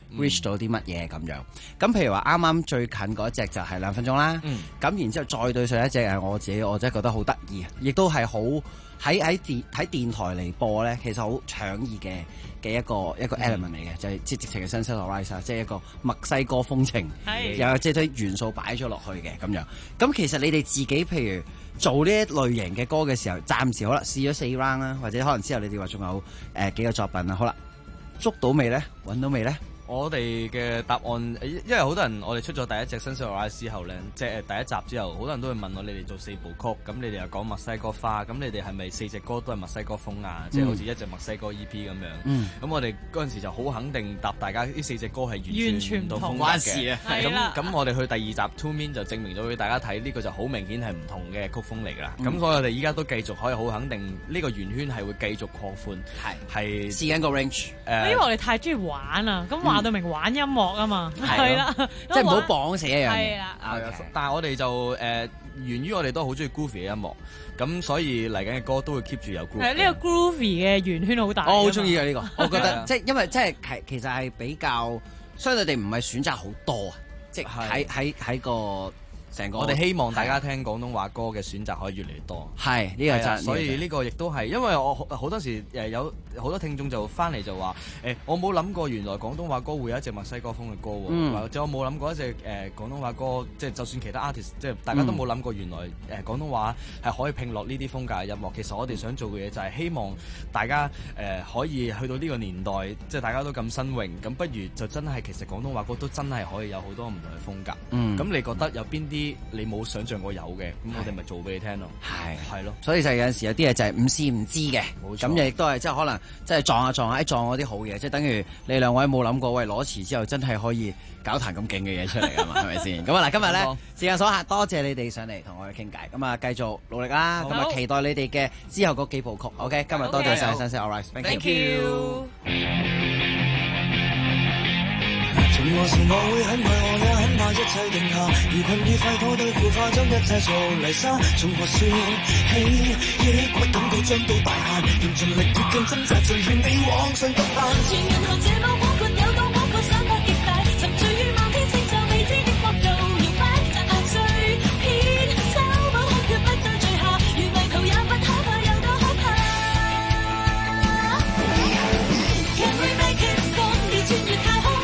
reach 到啲乜嘢咁樣。咁譬如話啱啱最近嗰隻就係2分鐘啦。咁然之後再對上一隻係我真係覺得好得意，亦都係好喺電台嚟播咧，其實好搶耳嘅一個 element 嚟嘅，就係即係直情嘅 Sunset Rise， 即係一個墨西哥風情，有即係啲元素擺咗落去嘅咁樣。咁其實你哋自己譬如做呢一類型嘅歌嘅時候，暫時好啦，試咗4 round 啦，或者可能之後你哋話仲有幾個作品啦，好啦，捉到未咧？揾到未咧？ 我哋嘅答案，因為好多人我哋出咗第一隻新 Sunset Rise 之後咧，即係第一集之後，好多人都會問我：你哋做4部曲，咁你哋又講墨西哥花，咁你哋係咪4隻歌都係墨西哥風啊？即係好似一隻墨西哥 EP 咁樣。咁我哋嗰陣時就好肯定答大家，呢4隻歌係完全唔同風格嘅。咁我哋去第二集 Two Men 就證明咗俾大家睇，呢個就好明顯係唔同嘅曲風嚟㗎啦。咁所以我哋依家都繼續可以好肯定，呢個圓圈係會繼續擴寬，係試緊個 range。 因為我哋太中意玩啊，咁話到明玩音樂啊嘛，係啦， 即係唔好綁死一樣嘢。 係啦， 但係我哋就源於我哋都好中意 groovy 嘅音樂，咁所以嚟緊嘅歌都會 keep 住有 groovy。 呢個 groovy 嘅圓圈好大。 我好中意啊呢個，我覺得即係因為即係其實係比較相對地唔係選擇好多啊，即係喺個。 我哋希望大家聽廣東話歌嘅選擇可以越嚟越多。 係呢個真， 所以呢個亦都係，因為我好多時有好多聽眾就翻嚟就話我冇諗過原來廣東話歌會有一隻墨西哥風嘅歌喎，或者我冇諗過一隻廣東話歌，即係就算其他 artist， 即係大家都冇諗過原來廣東話係可以拼落呢啲風格嘅音樂。其實我哋想做嘅嘢就係希望大家可以去到呢個年代，即係大家都咁新穎，咁不如就真係其實廣東話歌都真係可以有好多唔同嘅風格。咁你覺得有邊啲你冇想象過有嘅，咁我哋咪做俾你聽咯。係咯， 所以就有陣時有啲嘢就係唔試唔知嘅，咁亦都係即係可能即係撞下撞嗰啲好嘢，即係等於你兩位冇諗過，喂攞詞之後真係可以搞壇咁勁嘅嘢出嚟啊嘛，係咪先？咁啊嗱，今日咧時間所限，多謝你哋上嚟同我哋傾偈，咁啊繼續努力啦，咁啊期待你哋嘅之後嗰幾部曲。OK， 今日多謝晒 Sunset Rise，Thank you。 從何時我會很愛，我也很怕一切定下，如困與快火對腐化，將一切做泥沙。從何說起抑鬱感到將到大限，用盡力貼近掙扎，盡勸你往上獨行。全銀河這麼廣闊，有多廣闊，想法極大，沉醉於漫天星就未知的國度搖擺，摘下碎片，找某空缺不到最下，如迷途也不可怕，有多可怕。Can we make it？ 放你穿越太空。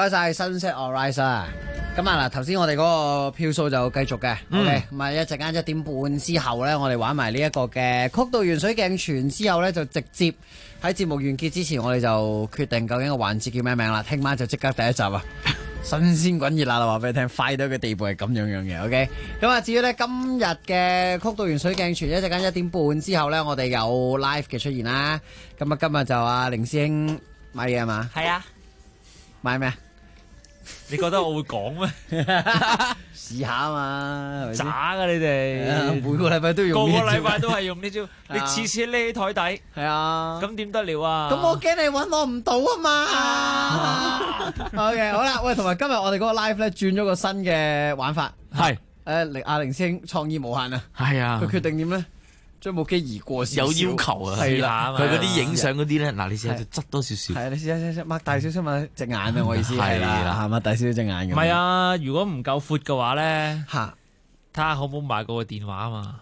該晒 Sunset Rise 啊！咁啊嗱，頭先我哋嗰個票數就繼續嘅，OK，咁啊一陣間1點半之後咧，我哋玩埋呢一個嘅曲道圓水鏡泉之後咧，就直接喺節目完結之前，我哋就決定究竟個環節叫咩名啦。聽晚就即刻第一集啊！新鮮滾熱辣啦，話俾你聽，快到嘅地步係咁樣嘅，OK。咁啊，至於咧今日嘅曲道圓水鏡泉，一陣間1點半之後咧，我哋有 live 嘅出現啦。咁啊，今日就阿凌師兄買嘢係嘛？ 係啊， 買咩？ 你覺得我會講咩？ 試下啊嘛， 渣噶你哋， 每個禮拜都用， 個個禮拜都係用呢招，你次次匿喺台底， 係啊， 咁點得了啊？ 咁我驚你搵我唔到啊嘛。OK， 好啦，喂，同埋今日我哋嗰個 live 咧轉咗個新嘅玩法， 係阿凌師兄創意無限啊， 係啊， 佢決定點咧？將部機移過少有少， 要求啊， 係啦， 佢嗰啲影相嗰啲咧，嗱你試下執多少少， 係你試下擘大少少嘛隻眼啊，我意思係啦，擘大少少隻眼咁。 唔係啊，如果唔夠闊嘅話咧， 嚇， 睇下可唔可以買過個電話啊嘛。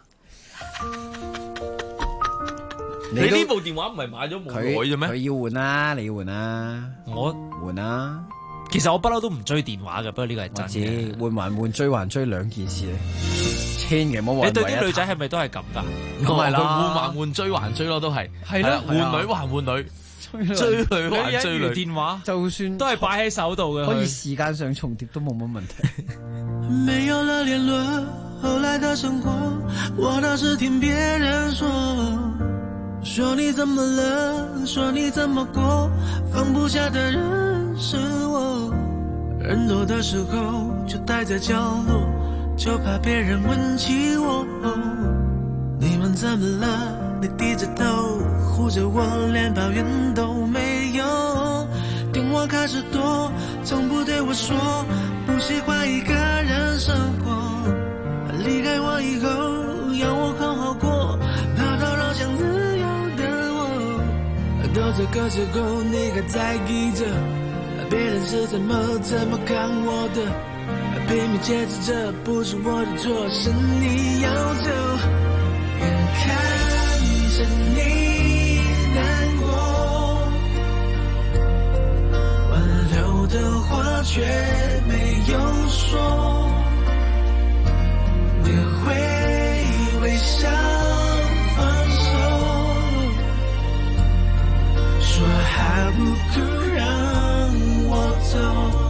你呢部電話唔係買咗冇耐啫咩？ 佢要換啦，你要換啦， 我換啦。 其實我不嬲都唔追電話嘅，不過呢個係真嘅。 換還換，追還追兩件事咧。千祈唔好話。 你對啲女仔係咪都係咁㗎？ 唔係啦，換還換，追還追咯，都係。係啦，換女還換女，追女還追女。 電話就算都係擺喺手度嘅， 可以時間上重疊都冇乜問題。 沒有了聯絡，後來的生活，我倒是聽別人說，說你怎麼了，說你怎麼過，放不下的人是我，人多的時候就待在角落，就怕別人問起我，你們怎麼了？你低着頭護着我，連抱怨都沒有，電話開始多，從不對我說不喜歡一個人生活，離開我以後要我好好過，跑到老想自由的我，到這個時候你還在意着別人是怎麼看我的，拼命解釋這不是我的錯，是你要走，眼看着你難過，挽留的話卻沒有說，你會微笑放手，說還不夠讓我走。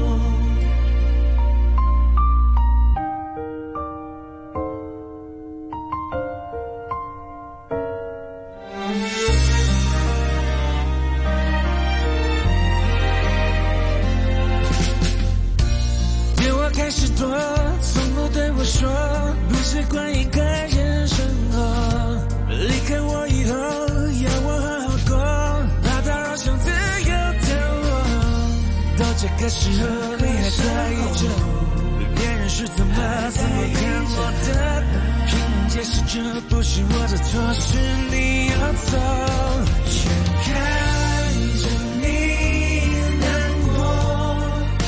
開始多，從不對我說不習慣一個人生活，離開我以後要我好好過，怕打擾想自由的我，到這個時候你還在意着別人是怎麼看我的，拼命解釋這不是我的錯，是你要走，全看着你難過，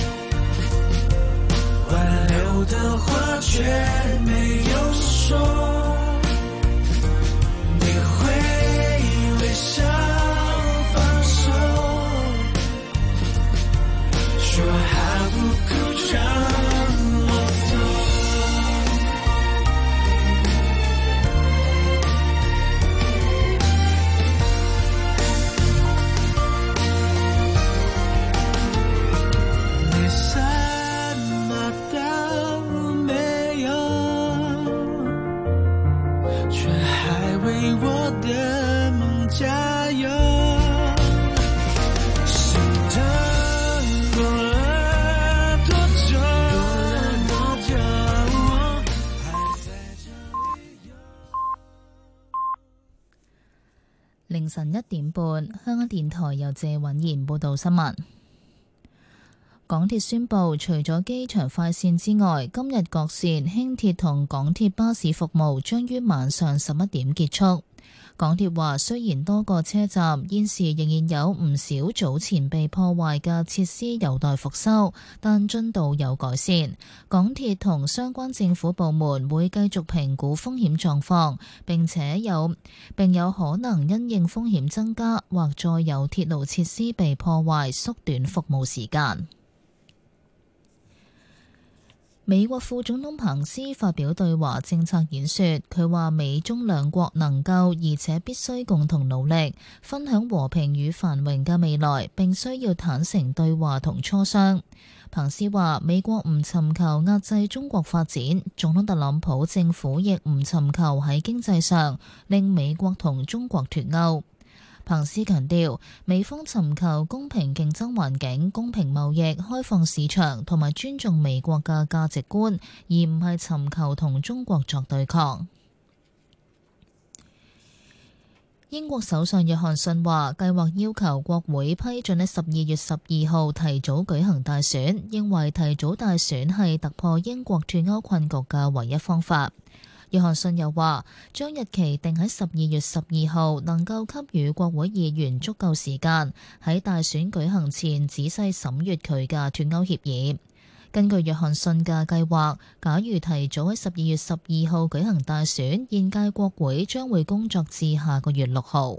挽留的話卻沒有說，你會微笑放手，說還不夠讓我走。你什麼都沒有，卻還為我的夢加油。心疼過了多久？還在這裡有。 凌晨1點半，香港電台由謝允賢報道新聞。港鐵宣布，除咗機場快線之外，今日各線輕鐵同港鐵巴士服務將於晚上11點結束。港鐵話，雖然多個車站現時仍然有唔少早前被破壞嘅設施有待復修，但進度有改善。港鐵同相關政府部門會繼續評估風險狀況，並有可能因應風險增加或再有鐵路設施被破壞，縮短服務時間。 美國副總統彭斯發表對華政策演說，佢話美中兩國能夠而且必須共同努力，分享和平與繁榮嘅未來，並需要坦誠對話同磋商。彭斯話美國唔尋求壓制中國發展，總統特朗普政府亦唔尋求喺經濟上令美國同中國脫鈎。彭斯強調，美方尋求公平競爭環境、公平貿易、開放市場同埋尊重美國嘅價值觀，而唔係尋求同中國作對抗。英國首相約翰遜話，計劃要求國會批准喺12月12號提早舉行大選，認為提早大選係突破英國脫歐困局嘅唯一方法。約翰遜又話，將日期定喺12月12號，能夠給予國會議員足夠時間喺大選舉行前仔細審閱佢嘅脫歐協議。根據約翰遜嘅計劃，假如提早喺12月12號舉行大選，現屆國會將會工作至下個月6號。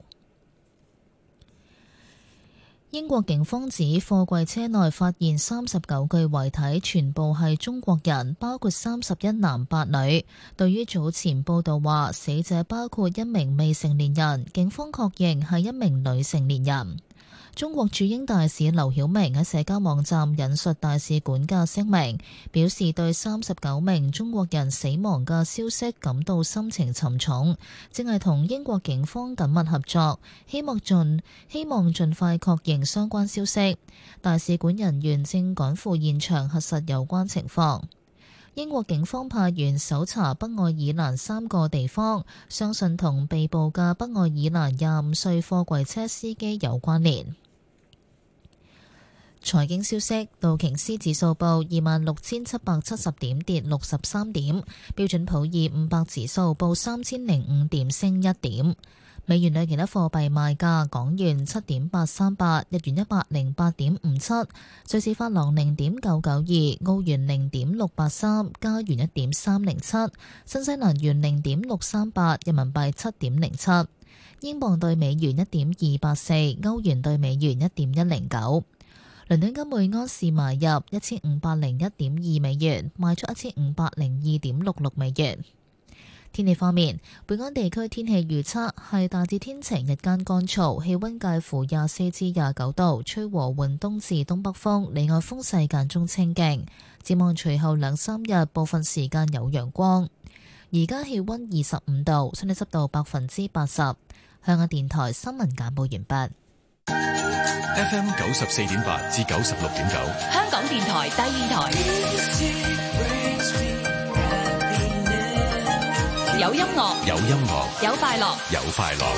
英國警方指貨櫃車內發現39具遺體，全部係中國人，包括31男8女。對於早前報道話死者包括一名未成年人，警方確認係一名女成年人。中國駐英大使劉曉明喺社交網站引述大使館嘅聲明，表示對39名中國人死亡嘅消息感到心情沉重，正係同英國警方緊密合作，希望盡快確認相關消息。大使館人員正趕赴現場核實有關情況。英國警方派員搜查北愛爾蘭3個地方，相信同被捕嘅北愛爾蘭25歲貨櫃車司機有關聯。財經消息，道瓊斯指數報26,770點，跌63點；標準普爾500指數報3005點，升1點。美元對其他貨幣賣價：港元7.838，日元108.57，瑞士法郎0.992，澳元0.683，加元1.307，新西蘭元0.638，人民幣7.07，英鎊對美元1.284，歐元對美元1.109。倫敦金每安士買入1501.2美元，賣出1502.66美元。天氣方面，本港地區天氣預測係大致天晴，日間乾燥，氣溫介乎24至29度，吹和緩東至東北風，離岸風勢間中清勁。展望隨後2-3日，部分時間有陽光。而家氣溫25度，相對濕度80%。香港電台新聞簡報完畢。 FM 94.8至96.9， 香港電台第二台，有音樂， 有音樂， 有快樂， 有快樂。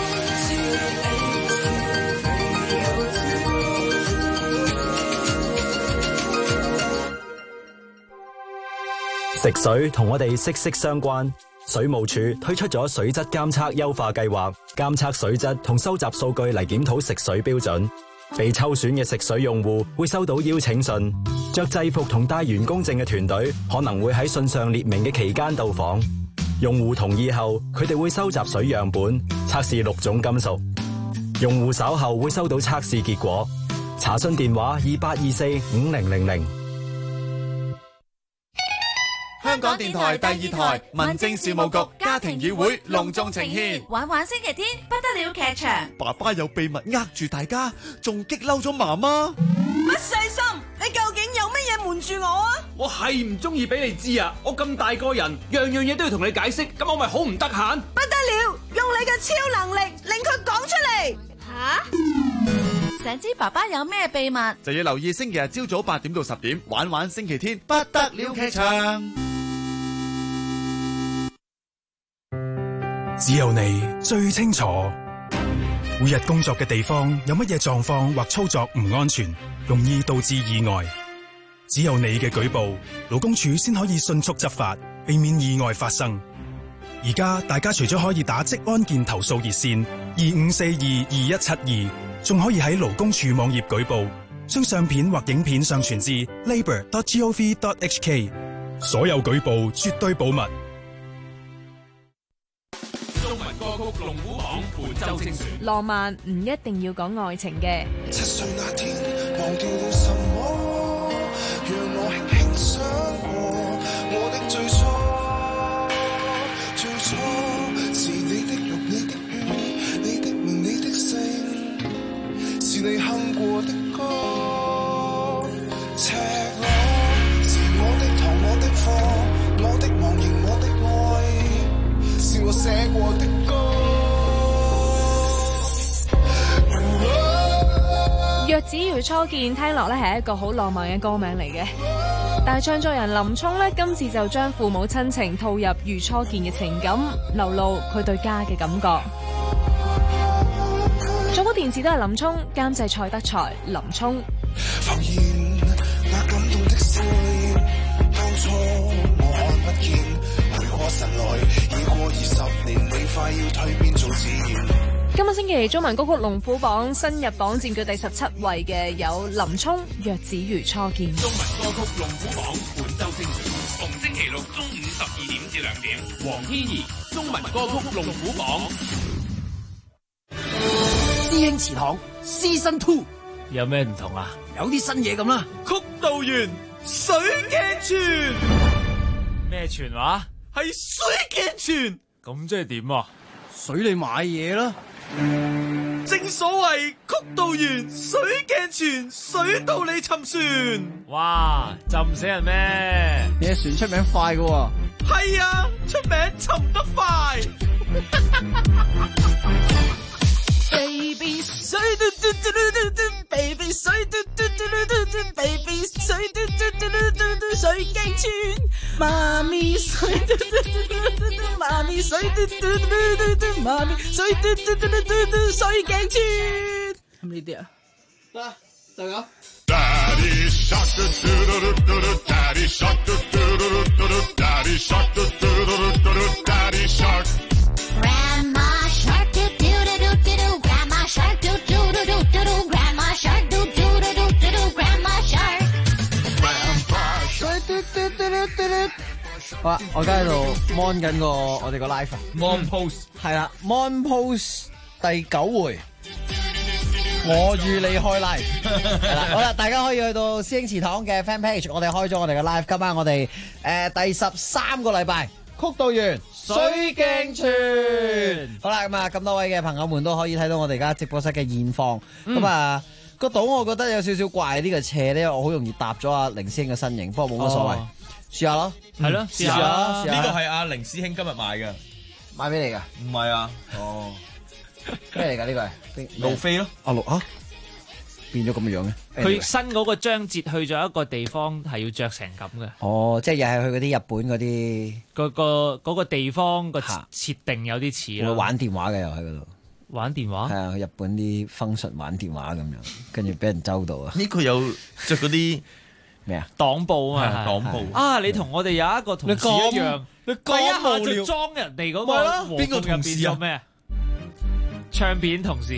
食水同我哋息息相關。水務署推出咗水質監測優化計劃，監測水質同收集數據嚟檢討食水標準。被抽選嘅食水用戶會收到邀請信，着制服同帶員工證嘅團隊可能會喺信上列明嘅期間到訪。用戶同意後，佢哋會收集水樣本，測試6種金屬。用戶稍後會收到測試結果。查詢電話28245000。 香港電台第二台民政事務局家庭議會隆重呈獻玩玩星期天不得了劇場。 爸爸有秘密呃住大家，仲激嬲咗媽媽。 乜細心？你究竟有乜嘢瞞住我啊？ 我係唔中意俾你知啊！我咁大個人，樣樣嘢都要同你解釋，咁我咪好唔得閒？ 不得了！用你嘅超能力令佢講出嚟。吓？想知爸爸有咩秘密？ 就要留意星期日朝早8點到10點，玩玩星期天不得了劇場。 只有你最清楚，每日工作嘅地方有乜嘢狀況或操作唔安全，容易導致意外。只有你嘅舉報，勞工處先可以迅速執法，避免意外發生。而家大家除咗可以打職安健投訴熱線25422172，仲可以喺勞工處網頁舉報，將相片或影片上傳至 labour.gov.hk。所有舉報絕對保密。 歌曲龍虎榜伴奏精選， 浪漫唔一定要講愛情嘅。 7歲那天忘掉了什麼，讓我輕輕想過， 子如初見聽落咧係一個好浪漫嘅歌名嚟嘅，但係唱作人林聰咧今次就將父母親情套入如初見嘅情感，流露佢對家嘅感覺。作曲填詞都係林聰，監製蔡德才、林聰。 浮現那感動的笑臉，當初我看不見，回過神來，已過20年，你快要蛻變做自然。 今個星期中文歌曲龍虎榜新入榜佔據第17位嘅有林聰《若只如初見》。 中文歌曲龍虎榜本周精選，逢星期六中午12點至2點。黃天怡中文歌曲龍虎榜。 師兄祠堂 Season 2 有咩唔同啊？ 有啲新嘢咁啦。 曲道園水鏡泉咩泉話？ 係水鏡泉， 咁即係點啊？ 水你買嘢啦。 正所謂曲道園水鏡泉，水到你沉船。 哇，浸唔死人咩？ 你隻船出名快㗎喎。 係啊，出名沉得快。Baby 水嘟嘟嘟嘟嘟 ，Baby 水嘟嘟嘟嘟嘟 ，Baby 水嘟嘟嘟嘟嘟水鏡泉，媽咪水嘟嘟嘟嘟嘟，媽咪水嘟嘟嘟嘟嘟，媽咪水嘟嘟嘟嘟嘟水鏡泉。係咪呢啲啊？得，就咁。Daddy shark do do do do do, Daddy shark do do do do do, Daddy shark do do do do do, Daddy shark. Grandma shark do do do do do do, Grandma shark do do do do do do, Grandma shark do do do do do do, Grandma shark. Grandpa shark do do do do do do。好啦，我而家喺度 mon 緊我哋個 live mon post 係啦 mon post 第9回。我與你開 live 係啦，好啦，大家可以去到師兄祠堂嘅 fan page， 我哋開咗我哋嘅 live。今晚我哋第13個禮拜曲道園水鏡泉。好啦，咁啊咁多位嘅朋友們都可以睇到我哋而家直播室嘅現況。咁啊個島我覺得有少少怪，呢個斜咧，因為我好容易搭咗阿凌師兄嘅身形，不過冇乜所謂，試下咯。 係咯，試下。 呢個係阿凌師兄今日買嘅， 買俾你㗎？ 唔係啊， 哦。咩嚟㗎？呢個係路飛咯， 阿路啊，變咗咁嘅樣嘅。 佢新嗰個章節去咗一個地方係要着成咁嘅。 哦，即係又係去嗰啲日本嗰啲嗰個地方個設定有啲似咯。 玩電話嘅又喺嗰度。 玩電話？ 係啊，日本啲function玩電話咁樣，跟住俾人周到啊！ 呢個有着嗰啲咩啊？ 黨報啊嘛， 黨報啊！你同我哋有一個同事一樣， 你第一下就裝人哋嗰個邊個同事啊？ 咩？唱片同事。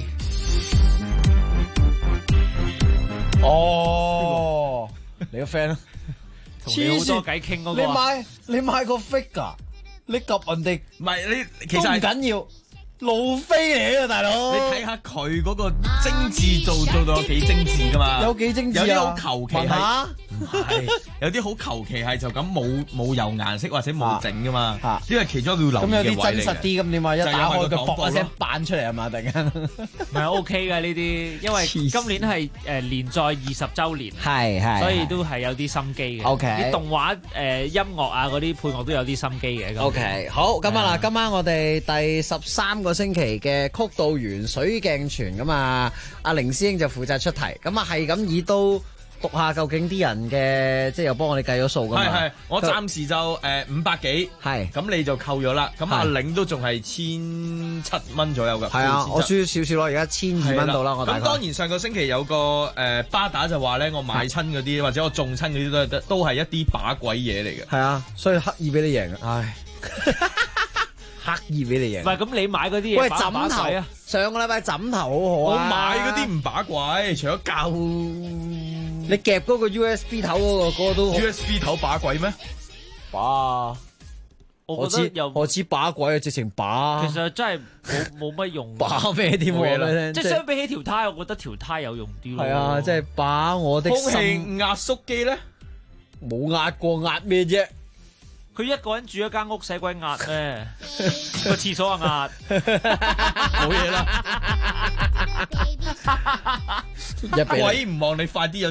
哦，你個 friend 啊？ 同你好多偈傾嗰個。 你買個 figure， 你及人哋唔係你其實唔緊要。路飛嚟啊，大佬！ 你睇下佢嗰個精緻做到有幾精緻噶嘛？ 有幾精緻啊？ 有啲好求其係， 唔係有啲好求其係就咁冇油顏色或者冇整噶嘛？呢個係其中一個要留意嘅位嚟嘅。 咁有啲真實啲咁點啊？一打開佢噥一聲扮出嚟啊嘛！突然間唔係 OK 嘅呢啲，因為今年係連載20週年， 係所以都係有啲心機嘅。 OK， 啲動畫音樂啊嗰啲配樂都有啲心機嘅。 OK， 好咁啊嗱，今晚我哋第13個星期嘅曲道園水鏡泉咁啊，阿凌師兄就負責出題，咁啊係咁以都讀下究竟啲人嘅，即係又幫我哋計咗數噶嘛。 係，我暫時就500幾，係咁你就扣咗啦。咁阿領都仲係1700蚊左右噶。 係啊，我輸少少咯，而家1200蚊到啦。我大概。 咁當然上個星期有個巴打就話咧，我買親嗰啲或者我中親嗰啲都係一啲把鬼嘢嚟嘅。 係啊，所以刻意俾你贏啊！唉。刻意俾你贏， 唔係咁你買嗰啲嘢， 喂，枕頭啊！上個禮拜枕頭好好啊！ 我買嗰啲唔把鬼，除咗教你夾嗰個 USB 頭嗰個都 USB 頭把鬼咩？ 把， 我覺得何止把鬼啊，直情把。 其實真係冇乜用。 把咩添？ 即係相比起條胎，我覺得條胎有用啲咯。 係啊，即係把我的空氣壓縮機咧， 冇壓過，壓咩啫？ 佢一個人住一間屋，使鬼壓咩？個廁所啊壓， 冇嘢啦。鬼唔望你快啲有啲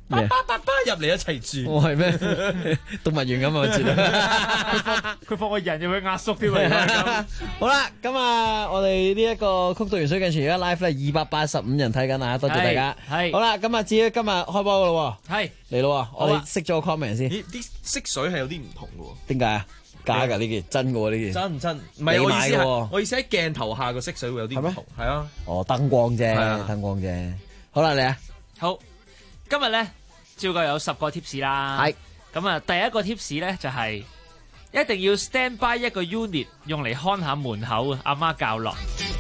咩爸爸入嚟一齊住。 我係咩？動物園咁啊，我知啦。 佢放個人入去壓縮添啊！ 好啦，咁啊，我哋呢一個曲讀完水鏡泉而家 live 咧285人睇緊啊，多謝大家。係好啦，咁啊，至於今日開波噶咯喎，係嚟咯喎，我哋熄咗個 comment 先。 咦，啲色水係有啲唔同嘅喎。 點解啊？假㗎呢件，真嘅喎呢件。 真唔真？唔係我意思係，我意思喺鏡頭下個色水會有啲唔同。係啊。 哦，燈光啫，燈光啫。好啦，你啊。 好，今日咧照舊有10個 tips 啦。係。咁啊，第一個 tips 咧就係一定要 stand by 一個 unit 用嚟看下門口啊，阿媽教落。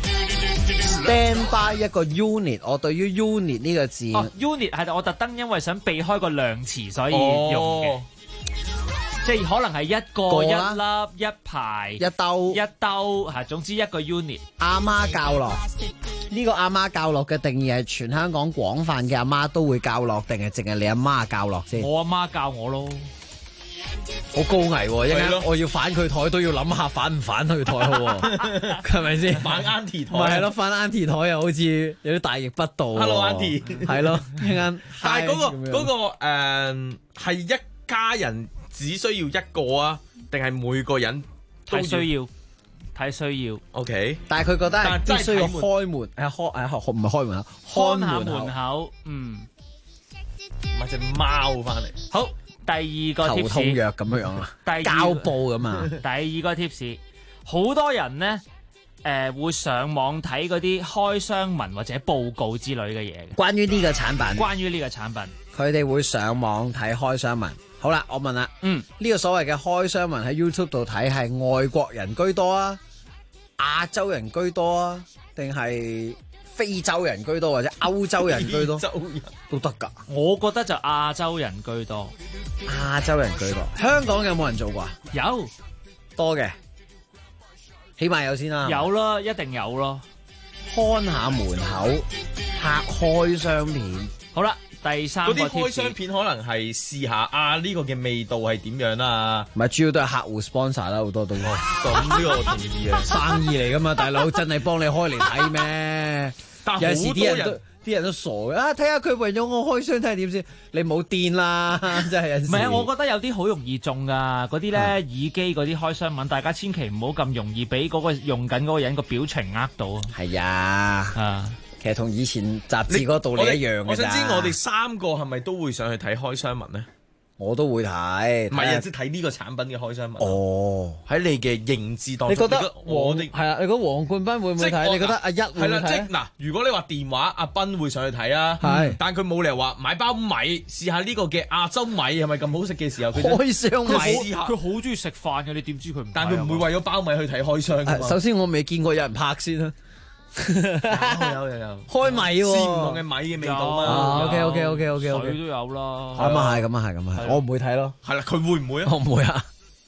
stand by 一個 unit， 我對於 unit 呢個字 ，unit 係我特登因為想避開個量詞，所以用嘅。即係可能係一個、一粒、一排、 一兜嚇，總之一個 unit。 阿媽教落呢個阿媽教落嘅定義係全香港廣泛嘅阿媽都會教落，定係淨係你阿媽教落先？ 我阿媽教我咯， 好高危喎！一陣我要反佢台都要諗下反唔反佢台好喎，係咪先？ 反 Auntie 台， 咪係咯，反 Auntie 台又好似有啲大逆不道。 Hello Auntie， 係咯，一陣。 但係嗰個係一家人。只需要一個啊，定係每個人睇需要？睇需要。 OK， 但係佢覺得係必須要開門，唔係開門啊， 看下門口。 買隻貓翻嚟。 好，第二個 tips 頭痛藥咁樣啊，膠布咁啊。 第二個 tips， 好多人咧會上網睇嗰啲開箱文或者報告之類嘅嘢。 關於呢個產品，佢哋會上網睇開箱文。好啦，我問啦，呢個所謂嘅開箱文喺 YouTube 度睇係外國人居多啊，亞洲人居多啊，定係非洲人居多或者歐洲人居多？都得㗎。 我覺得就亞洲人居多。 亞洲人居多。香港有冇人做過啊？ 有， 多嘅，起碼有先啦。 有咯，一定有咯。 看下門口，拍開箱片。 好啦。第三個嗰啲開箱片可能係試下呢個嘅味道係點樣啦， 唔係主要都係客戶 sponsor 啦，好多都咁呢個我同意啊， 生意嚟噶嘛，大佬真係幫你開嚟睇咩？有時啲人都傻嘅啊！睇下佢為咗我開箱睇下點先，你冇電啦，真係。 唔係啊，我覺得有啲好容易中噶，嗰啲咧耳機嗰啲開箱文，大家千祈唔好咁容易俾嗰個用緊嗰個人個表情呃到。 係啊。其實同以前雜誌嗰個道理一樣嘅。 我想知我哋3個係咪都會上去睇開箱文咧？ 我都會睇。 唔係啊，即係睇呢個產品嘅開箱文。 哦，喺你嘅認知當中， 你覺得係啊？你覺得黃冠斌會唔會睇？你覺得阿一會唔會睇？係啦，即係嗱， 如果你話電話，阿斌會上去睇啊。係，但佢冇理由話買包米試下呢個嘅亞洲米係咪咁好食嘅時候， 開箱米佢好中意食飯嘅，你點知佢唔？ 但佢唔會為咗包米去睇開箱㗎嘛。 首先我未見過有人拍先啦。 有開米喎， 試唔同嘅米嘅味道嘛。 OK， 水都有啦。 咁啊係，我唔會睇咯。 係啦，佢會唔會啊？ 我唔會啊。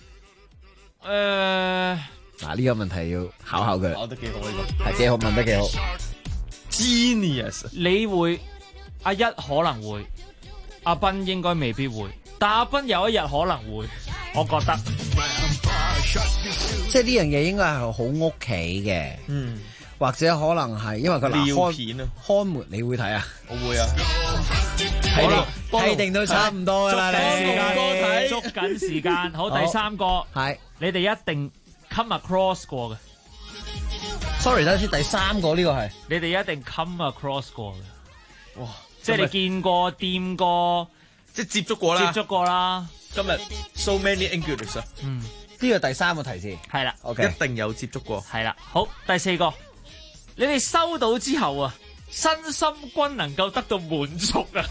嗱呢個問題要考佢。 考得幾好呢個？ 係幾好，問得幾好。 Genius， 你會阿一可能會，阿斌應該未必會，但阿斌有一日可能會，我覺得。 即係呢樣嘢應該係好屋企嘅。或者可能係因為佢看門，你會睇啊？ 我會啊。 好啦，睇定都差唔多㗎啦，你捉緊時間。好，第3個係你哋一定 come across 過嘅。 Sorry，等先，第3個呢個係你哋一定 come across 過嘅。 哇！ 即係你見過、掂過， 即係接觸過啦。 接觸過啦。 今日 so many English 啊。 呢個第3個提示係啦。 OK， 一定有接觸過。 係啦。好，第4個。你哋收到之後啊，身心均能夠得到滿足啊！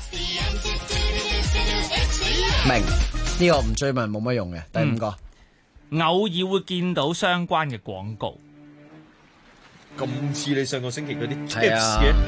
明呢個唔追問冇乜用嘅。第5個， 偶爾會見到相關嘅廣告， 咁似你上個星期嗰啲 tips 嘅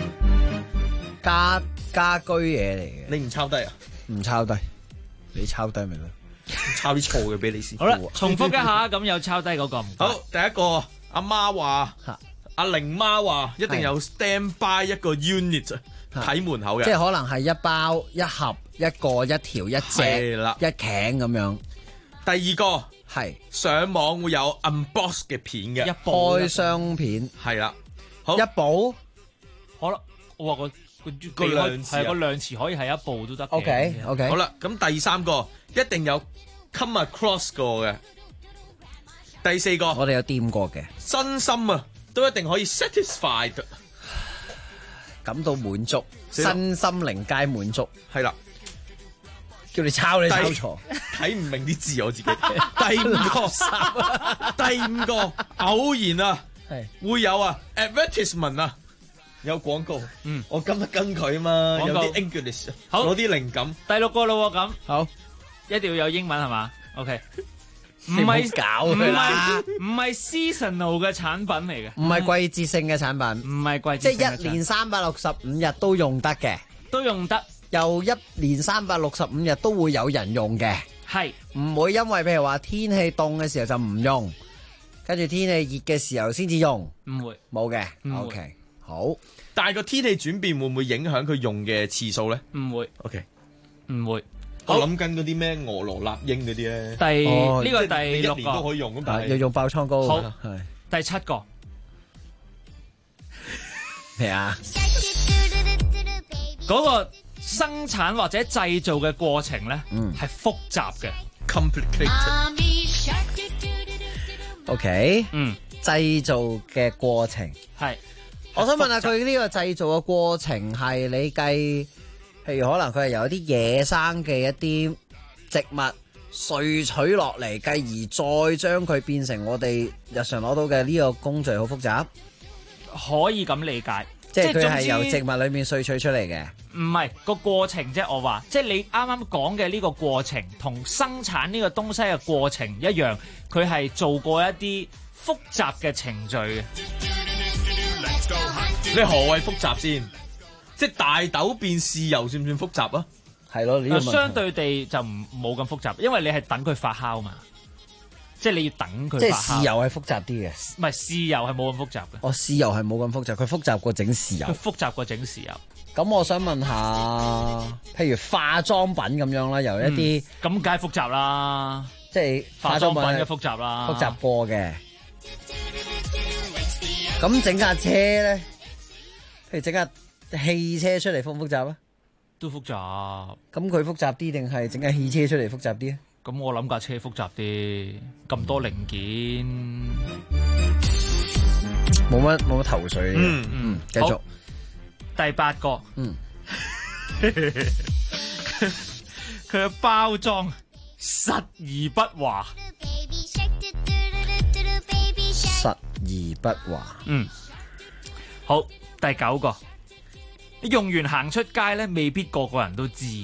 家居嘢嚟嘅。 你唔抄低啊？ 唔抄低，你抄低咪得？ 抄啲錯嘅俾你先。 好啦，重複一下，咁有抄低嗰個唔該。 好，第一個阿媽話。阿玲媽話一定有 stand by 一個 unit 睇門口嘅， 即係可能係一包、一盒、一個、一條、一隻、一頸咁樣。 第2個係上網會有 unbox 嘅片嘅， 開箱片係啦。好， 一部好啦，我話個量詞係個量詞可以係一部都得嘅。 OK， 好啦，咁第三個一定有 come across 過嘅。第四個我哋有掂過嘅， 身心啊都一定可以 satisfied， 感到滿足，身心靈皆滿足。 係啦， 叫你抄你抄錯， 睇唔明啲字我自己。第五個偶然啊，會有啊 advertisement 啊，有廣告。我跟得跟佢嘛，有啲 English， 好攞啲靈感。 第六個咯，咁好， 一定要有英文係嘛 ？OK。唔係搞佢啦， 唔係 seasonal 嘅產品嚟嘅， 唔係季節性嘅產品， 唔係季節， 即係一年365日都用得嘅， 都用得， 又一年365日都會有人用嘅， 係唔會因為譬如話天氣凍嘅時候就唔用，跟住天氣熱嘅時候先至用， 唔會冇嘅。OK， 好， 但係個天氣轉變會唔會影響佢用嘅次數咧？ 唔會。 OK， 唔會。 我諗緊嗰啲咩俄羅納英嗰啲咧， 呢個第六個一年都可以用咁，但係要用爆瘡膏。 好， 係第七個咩啊？ 嗰個生產或者製造嘅過程咧，係複雜嘅 ，complicated。 OK， 製造嘅過程係。 我想問下佢呢個製造嘅過程係你計？譬如可能佢係由一啲野生嘅一啲植物萃取落嚟，繼而再將佢變成我哋日常攞到嘅呢個工序，好複雜。 可以咁理解， 即係佢係由植物裏面萃取出嚟嘅。 唔係個過程啫，我話即係你啱啱講嘅呢個過程，同生產呢個東西嘅過程一樣，佢係做過一啲複雜嘅程序嘅。 你何謂複雜先？即係大豆變豉油算唔算複雜啊？ 係咯，呢個問題相對地就冇咁複雜，因為你係等佢發酵嘛，即係你要等佢發酵。 即係豉油係複雜啲嘅， 唔係豉油係冇咁複雜嘅。 哦，豉油係冇咁複雜，佢複雜過整豉油。 佢複雜過整豉油。 咁我想問下，譬如化妝品咁樣啦，由一啲咁梗係複雜啦， 即係化妝品嘅複雜啦， 複雜過嘅。咁整架車咧，譬如整架汽車出嚟複唔複雜啊？ 都複雜。 咁佢複雜啲定係整架汽車出嚟複雜啲啊？ 咁我諗架車複雜啲，咁多零件， 冇乜頭緒。繼續。 第八個，佢嘅包裝實而不華， 實而不華。 好，第九個，用完行出街咧，未必個個人都知。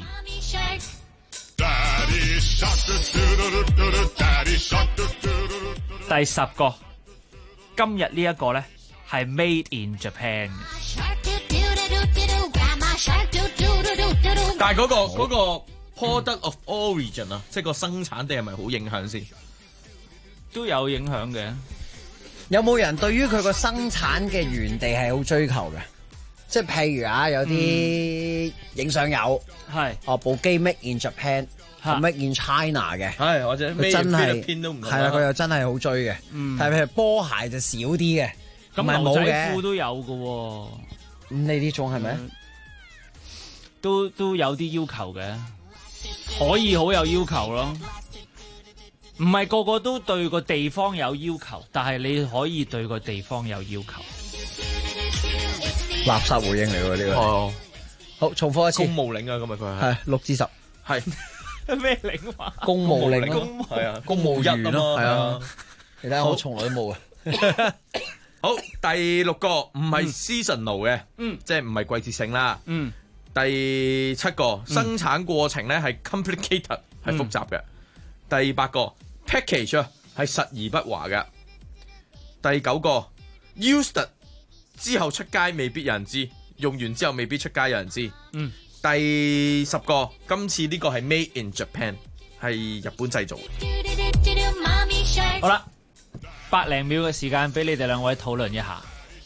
第十個，今日呢一個咧係 Made in Japan 嘅。 但係嗰個 product of origin 啊，即係個生產地係咪好影響先？ 都有影響嘅。 有冇人對於佢個生產嘅原地係好追求嘅？即係譬如啊，有啲影相友係部機 make in Japan，make in China 嘅， 係或者佢真係邊都唔同係啦，佢又真係好追嘅。但係譬如波鞋就少啲嘅， 咁牛仔褲都有嘅喎。 咁呢啲種係咪？ 都有啲要求嘅，可以好有要求咯。唔係個個都對個地方有要求，但係你可以對個地方有要求。 垃圾回應嚟喎呢個。 哦， 好，重複一次。 公務領啊，今日佢係6至10。 係咩領話？ 公務領咯， 係啊，公務員咯，係啊。 你睇下我從來都冇啊。 好，第六個唔係 seasonal 嘅，即係唔係季節性啦。第七個生產過程咧係 complicated， 係複雜嘅。第八個 package 啊係實而不華嘅。第九個 used 之後出街未必有人知，用完之後未必出街有人知。第10個今次呢個係 made in Japan， 係日本製造嘅。 好啦，100零秒嘅時間俾你哋兩位討論一下。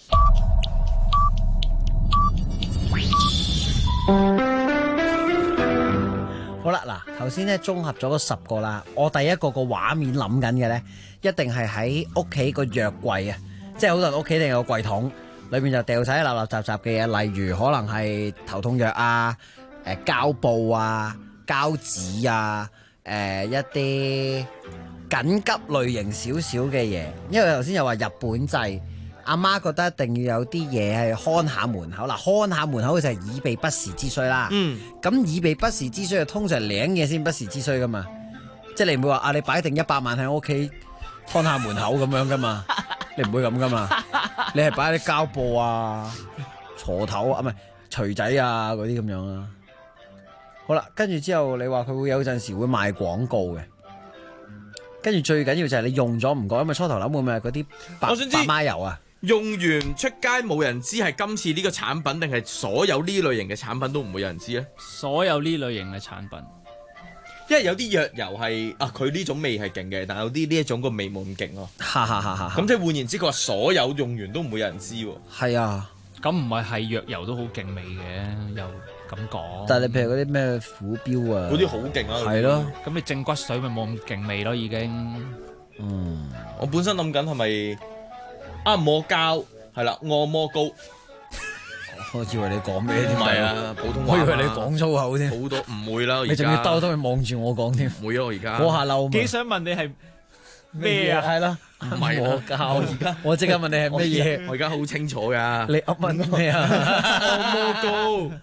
好啦，嗱，頭先咧綜合咗嗰10個啦，我第一個畫面諗緊嘅咧，一定係喺屋企個藥櫃啊，即係好多人屋企定有個櫃桶， 裏面就掉晒啲立立雜雜嘅嘢，例如可能係頭痛藥啊、膠布啊、膠紙啊、一啲緊急類型少少嘅嘢，因為頭先又話日本製，阿媽覺得一定要有啲嘢係看下門口。嗱，看下門口就係以備不時之需啦。咁以備不時之需，就通常領嘢先不時之需噶嘛。即係你唔會話啊，你擺定100萬喺屋企看下門口咁樣噶嘛，你唔會咁噶嘛。你係擺啲膠布啊、鋤頭啊，唔係錘仔啊嗰啲咁樣啊。好啦，跟住之後你話佢會有陣時會賣廣告嘅，跟住最緊要就係你用咗唔覺，因為初頭諗會唔會係嗰啲白媽油啊？ 用完出街冇人知係今次呢個產品，定係所有呢類型嘅產品都唔會有人知咧？ 所有呢類型嘅產品。 因為有啲藥油係佢呢種味係勁嘅，但係有啲呢一種個味冇咁勁咯。咁即係換言之，佢話所有用完都唔會有人知喎。 係啊， 咁唔係藥油都好勁味嘅，又咁講。 但係你譬如嗰啲咩虎標啊， 嗰啲好勁啊。 係咯， 咁你正骨水咪冇咁勁味咯，已經。 我本身諗緊係咪按摩膠係啦，按摩膏。 我以為你講咩添？ 唔係啊，普通話。 我以為你講粗口添。 好多唔會啦， 你仲要兜兜去望住我講添。 唔會啊，我而家。 嗰下嬲。 幾想問你係咩啊？ 係咯。 唔係我教而家。我即刻問你係咩嘢？ 我而家好清楚噶。 你問咩啊？ 按摩膏。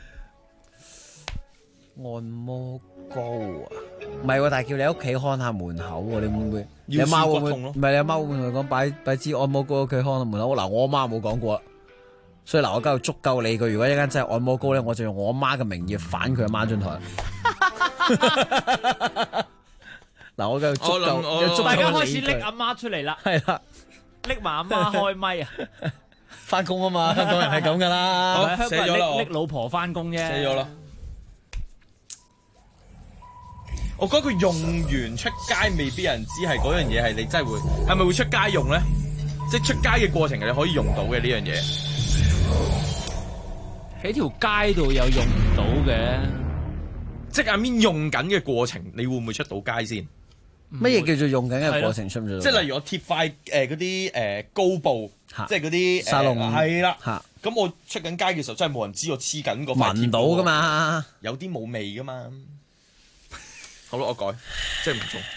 按摩膏啊？唔係喎，但係叫你喺屋企看下門口喎，你會唔會？你阿媽會唔會？唔係你阿媽會唔會同你講擺支按摩膏喺屋企看下門口？嗱，我阿媽冇講過。所以嗱，我今日足夠你句，如果一間真係按摩膏咧，我就用我阿媽嘅名義反佢阿媽張台。嗱，我今日足夠， 大家開始拎阿媽出嚟啦。 係啦， 拎埋阿媽開咪啊！ 翻工啊嘛，香港人係咁噶啦。 香港人拎老婆翻工啫。 寫咗啦。我覺得佢用完出街未必有人知係嗰樣嘢係你真係會，係咪會出街用咧？即係出街嘅過程係你可以用到嘅呢樣嘢。 喺條街度又用唔到嘅， 即係阿 Min 用緊嘅過程，你會唔會出到街先？ 乜嘢叫做用緊嘅過程出唔出到？ 即係例如我貼塊嗰啲膏布，即係嗰啲沙龍係啦。咁我出緊街嘅時候，真係冇人知我黐緊嗰塊。 聞到噶嘛？ 有啲冇味噶嘛？好啦，我改，即係唔中。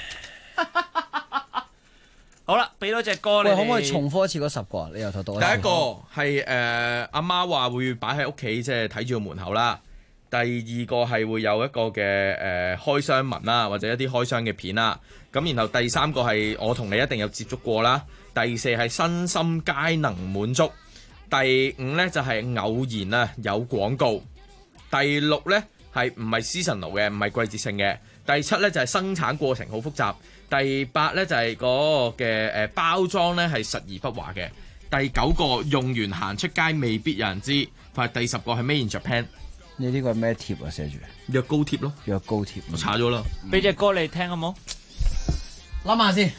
好啦，俾多隻歌你。 喂，可唔可以重複一次嗰10個啊？你由頭讀一次。 第一個係阿媽話會擺喺屋企，即係睇住個門口啦。第二個係會有一個嘅開箱文啦，或者一啲開箱嘅片啦。咁然後第三個係我同你一定有接觸過啦。第四係身心皆能滿足。第五呢就係偶然啊有廣告。第六呢係唔係 seasonal 嘅，唔係季節性嘅。第七呢就係生產過程好複雜。第八呢就係嗰個嘅包裝呢係實而不華嘅。第9個用完行出街未必有人知。第10個係 Made in Japan。 你呢個係咩貼啊？寫住藥膏貼咯， 藥膏貼。 我查咗啦。 俾隻歌你聽好冇？ 諗下先。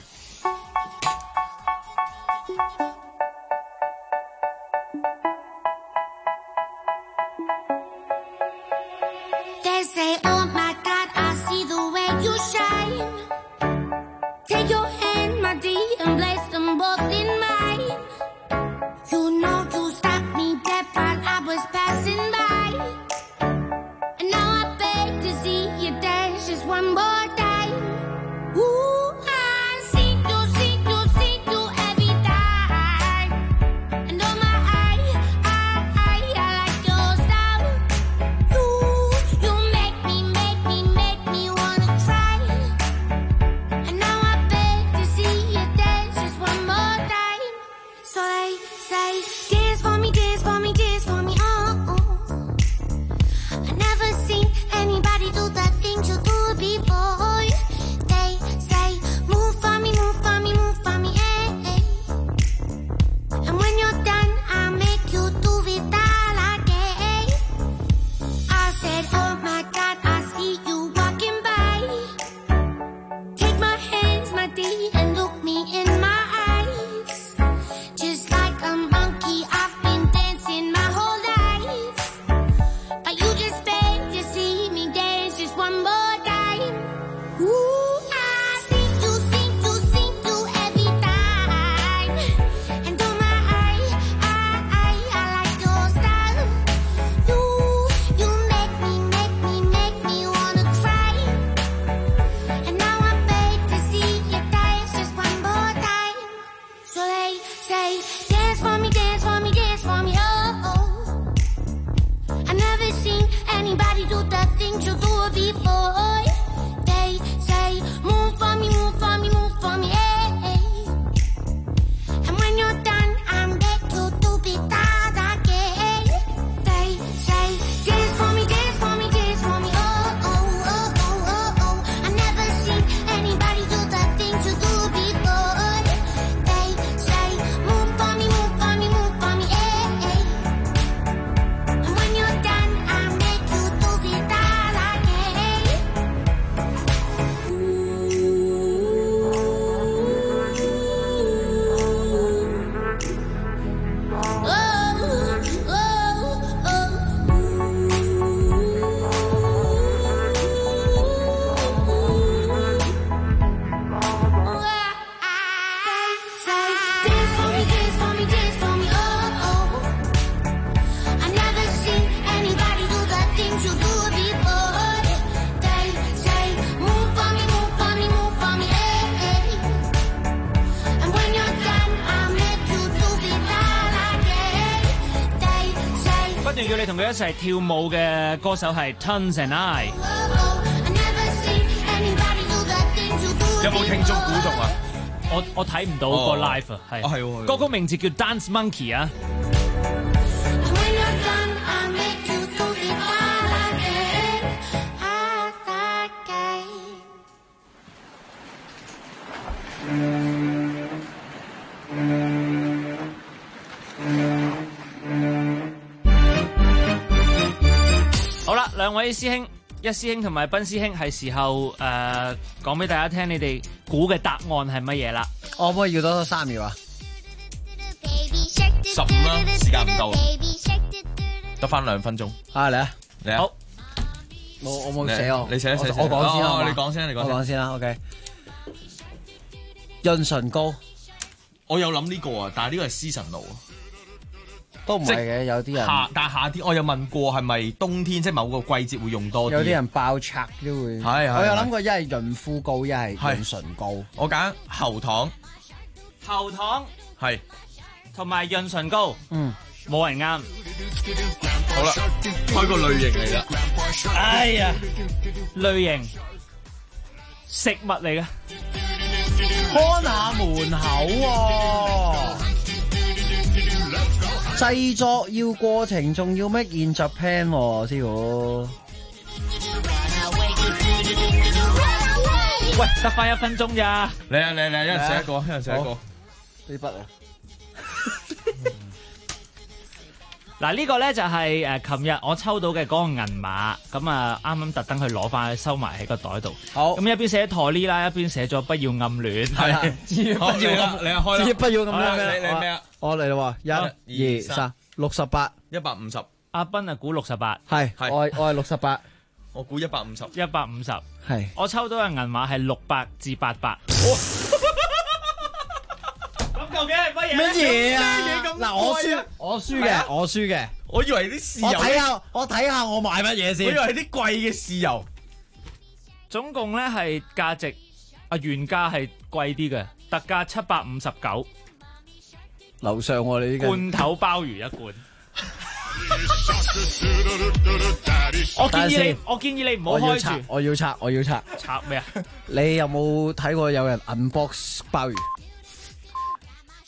They say, oh my God, I see the way you shine. Take your hand, my dear, and place them both in mine. You know you stopped me dead while I was passing by. And now I beg to see you dance just one more time. Ooh, I see say, dance for me, dance for me, dance for me, oh, oh. I never seen anybody do the things you do before. They say, move for me, move for me, move for me, hey. And when you're done, I'm back to do it again. They say, dance for me, dance for me, dance for me, oh, oh, oh, oh, oh, oh. I never seen anybody do the things you do before. They say, move for me, move for me, move for me, hey. And when you're done, I'm back to do it again. 不斷叫你同佢一齊跳舞嘅歌手係 Tons and I。 有冇聽眾估中啊？ 我睇唔到個 live 啊，係。 係喎。 歌曲名字叫 Dance Monkey 啊。好啦，兩位師兄，一師兄同埋賓師兄係時候講俾大家聽，你哋估嘅答案係乜嘢啦？ 我可唔可以要多3秒啊 ？15啦，時間唔夠，得翻2分鐘。 啊，嚟啊！ 嚟啊！ 好，我冇寫我。 你寫， 我講先啦。 你講先， 我講先啦。OK。潤唇膏， 我有諗呢個啊，但係呢個係 seasonal 啊。 都唔係嘅，有啲人但係夏天我有問過係咪冬天即係某個季節會用多啲？ 有啲人爆拆都會。係我有諗過一係潤膚膏，一係潤唇膏。 我揀喉糖。 喉糖係同埋潤唇膏。冇人啱。 好啦，開個類型嚟啦。 哎呀，類型食物嚟嘅。 看下門口喎。製作要過程，仲要 make in Japan 喎，師傅。 喂，得翻1分鐘咋？ 嚟啊，一人寫一個，一人寫一個。 呢筆啊！ 嗱，呢個咧就係琴日我抽到嘅嗰個銀碼，咁啊啱啱特登去攞翻收埋喺個袋度。 好， 咁一邊寫陀呢啦，一邊寫咗不要暗戀。係， 好，你啊開啦。不要咁樣咩？你咩啊？ 我嚟啦喎，1、2、3， 68。 150。 阿斌啊估68。 係，我係68。 我估150。 150。 係。 我抽到嘅銀碼係600至800。咁究竟係乜嘢？ 乜嘢啊？嗱，我輸嘅。 我以為啲豉油。 我睇下我買乜嘢先。 我以為係啲貴嘅豉油。 總共咧係價值原價係貴啲嘅，特價759。 樓上喎你呢個。 罐頭鮑魚1罐。我建議你唔好開住。 我要拆。 拆咩啊？ 你有冇睇過有人 unbox 鮑魚？